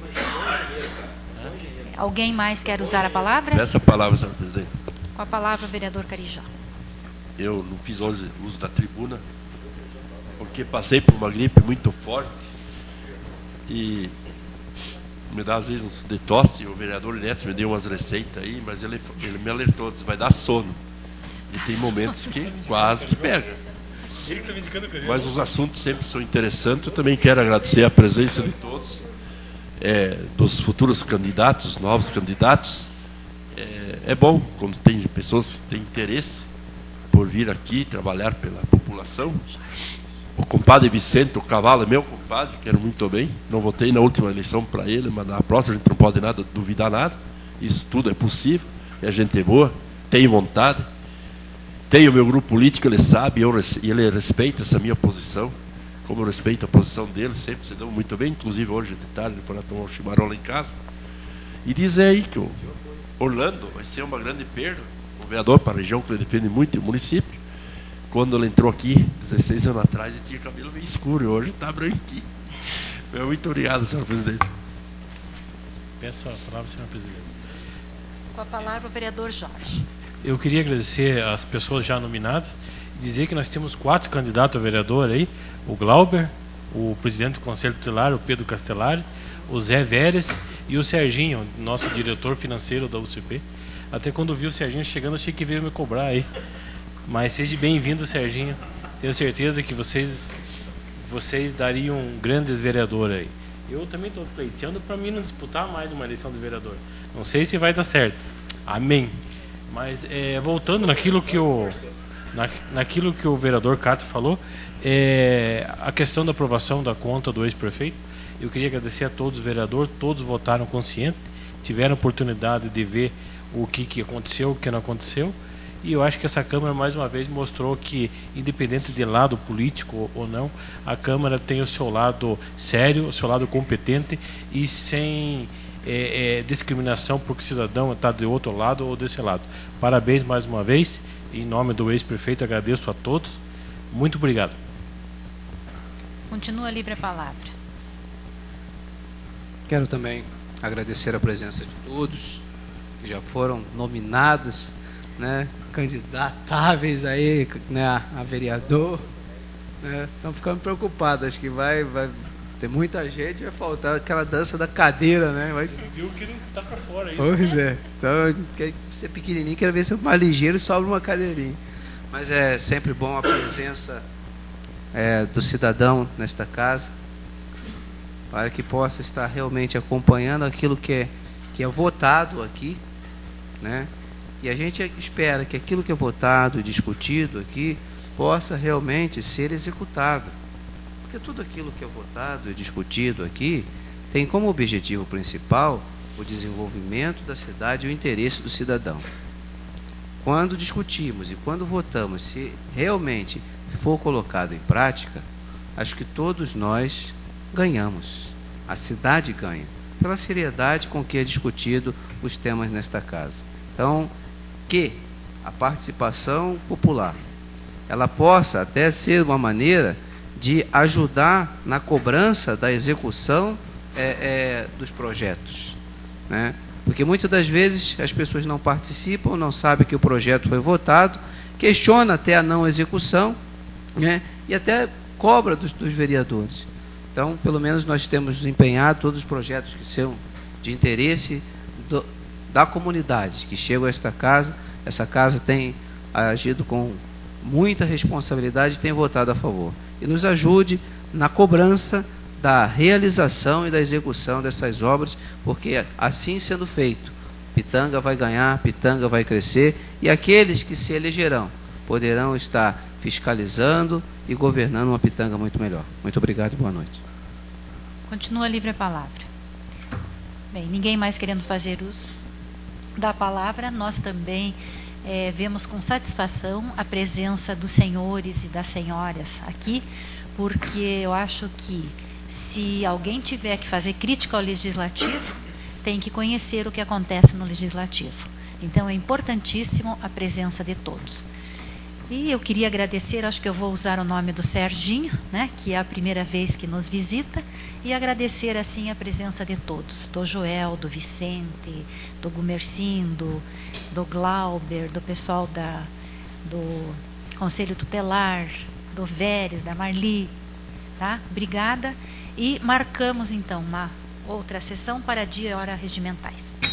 Alguém mais quer usar a palavra? Peço a palavra, senhor presidente. Com a palavra, vereador Carijó. Eu não fiz hoje uso da tribuna, porque passei por uma gripe muito forte e me dá às vezes um de tosse. O vereador Neto me deu umas receitas aí, mas ele, ele me alertou, disse, vai dar sono. E tem momentos que quase que pega. Mas os assuntos sempre são interessantes. Eu também quero agradecer a presença de todos, é, dos futuros candidatos, novos candidatos. É, é bom quando tem pessoas que têm interesse por vir aqui trabalhar pela população. O compadre Vicente, o cavalo é meu compadre, quero muito bem. Não votei na última eleição para ele, mas na próxima a gente não pode nada, duvidar nada. Isso tudo é possível, e a gente é boa, tem vontade. Tem o meu grupo político, ele sabe, eu, e ele respeita essa minha posição, como eu respeito a posição dele, sempre se deu muito bem, inclusive hoje de tarde, ele foi tomar um chimarrão lá em casa. E dizer aí que o Orlando vai ser uma grande perda, o vereador para a região que ele defende muito, o município. Quando ele entrou aqui, dezesseis anos atrás, ele tinha cabelo meio escuro, e hoje está branquinho. Muito obrigado, senhor presidente. Peço a palavra, senhor presidente. Com a palavra, o vereador Jorge. Eu queria agradecer às pessoas já nominadas, dizer que nós temos quatro candidatos a vereador aí, o Glauber, o presidente do Conselho Tutelar, o Pedro Castellari, o Zé Veres e o Serginho, nosso diretor financeiro da U C P. Até quando vi o Serginho chegando, achei que veio me cobrar aí. Mas seja bem-vindo, Serginho. Tenho certeza que vocês, vocês dariam um grande vereador aí. Eu também estou pleiteando para mim não disputar mais uma eleição de vereador. Não sei se vai dar certo. Amém. Mas é, voltando naquilo que o na, naquilo que o vereador Cato falou, é, a questão da aprovação da conta do ex-prefeito, eu queria agradecer a todos os vereadores, todos votaram consciente, tiveram oportunidade de ver o que, que aconteceu, o que não aconteceu, e eu acho que essa Câmara mais uma vez mostrou que, independente de lado político ou não, a Câmara tem o seu lado sério, o seu lado competente e sem É, é, discriminação porque o cidadão está de outro lado ou desse lado. Parabéns mais uma vez, em nome do ex-prefeito, agradeço a todos. Muito obrigado. Continua livre a palavra. Quero também agradecer a presença de todos que já foram nominados, né, candidatáveis aí, né, a vereador. Né, estão ficando preocupados, acho que vai, vai tem muita gente, vai faltar aquela dança da cadeira, né? Vai... Você viu que não está para fora aí. Pois é. Então, quer ser pequenininho, quero ver se é mais ligeiro e sobra uma cadeirinha. Mas é sempre bom a presença é, do cidadão nesta casa, para que possa estar realmente acompanhando aquilo que é, que é votado aqui, né? E a gente espera que aquilo que é votado e discutido aqui possa realmente ser executado. Porque tudo aquilo que é votado e discutido aqui tem como objetivo principal o desenvolvimento da cidade e o interesse do cidadão. Quando discutimos e quando votamos, se realmente for colocado em prática, acho que todos nós ganhamos. A cidade ganha, pela seriedade com que é discutido os temas nesta casa. Então, que a participação popular, ela possa até ser uma maneira de ajudar na cobrança da execução é, é, dos projetos, né? Porque muitas das vezes as pessoas não participam, não sabem que o projeto foi votado, questiona até a não execução, né? E até cobra dos, dos vereadores. Então, pelo menos nós temos empenhado todos os projetos que são de interesse do, da comunidade, que chegam a esta casa. Essa casa tem agido com muita responsabilidade e tem votado a favor. E nos ajude na cobrança da realização e da execução dessas obras, porque assim sendo feito, Pitanga vai ganhar, Pitanga vai crescer, e aqueles que se elegerão poderão estar fiscalizando e governando uma Pitanga muito melhor. Muito obrigado e boa noite. Continua livre a palavra. Bem, ninguém mais querendo fazer uso da palavra, nós também É, vemos com satisfação a presença dos senhores e das senhoras aqui, porque eu acho que se alguém tiver que fazer crítica ao legislativo, tem que conhecer o que acontece no legislativo. Então é importantíssimo a presença de todos. E eu queria agradecer, acho que eu vou usar o nome do Serginho, né, que é a primeira vez que nos visita, e agradecer assim a presença de todos, do Joel, do Vicente, do Gumercindo, do Glauber, do pessoal da, do Conselho Tutelar, do Veres, da Marli, tá? Obrigada, e marcamos então uma outra sessão para dia e hora regimentais.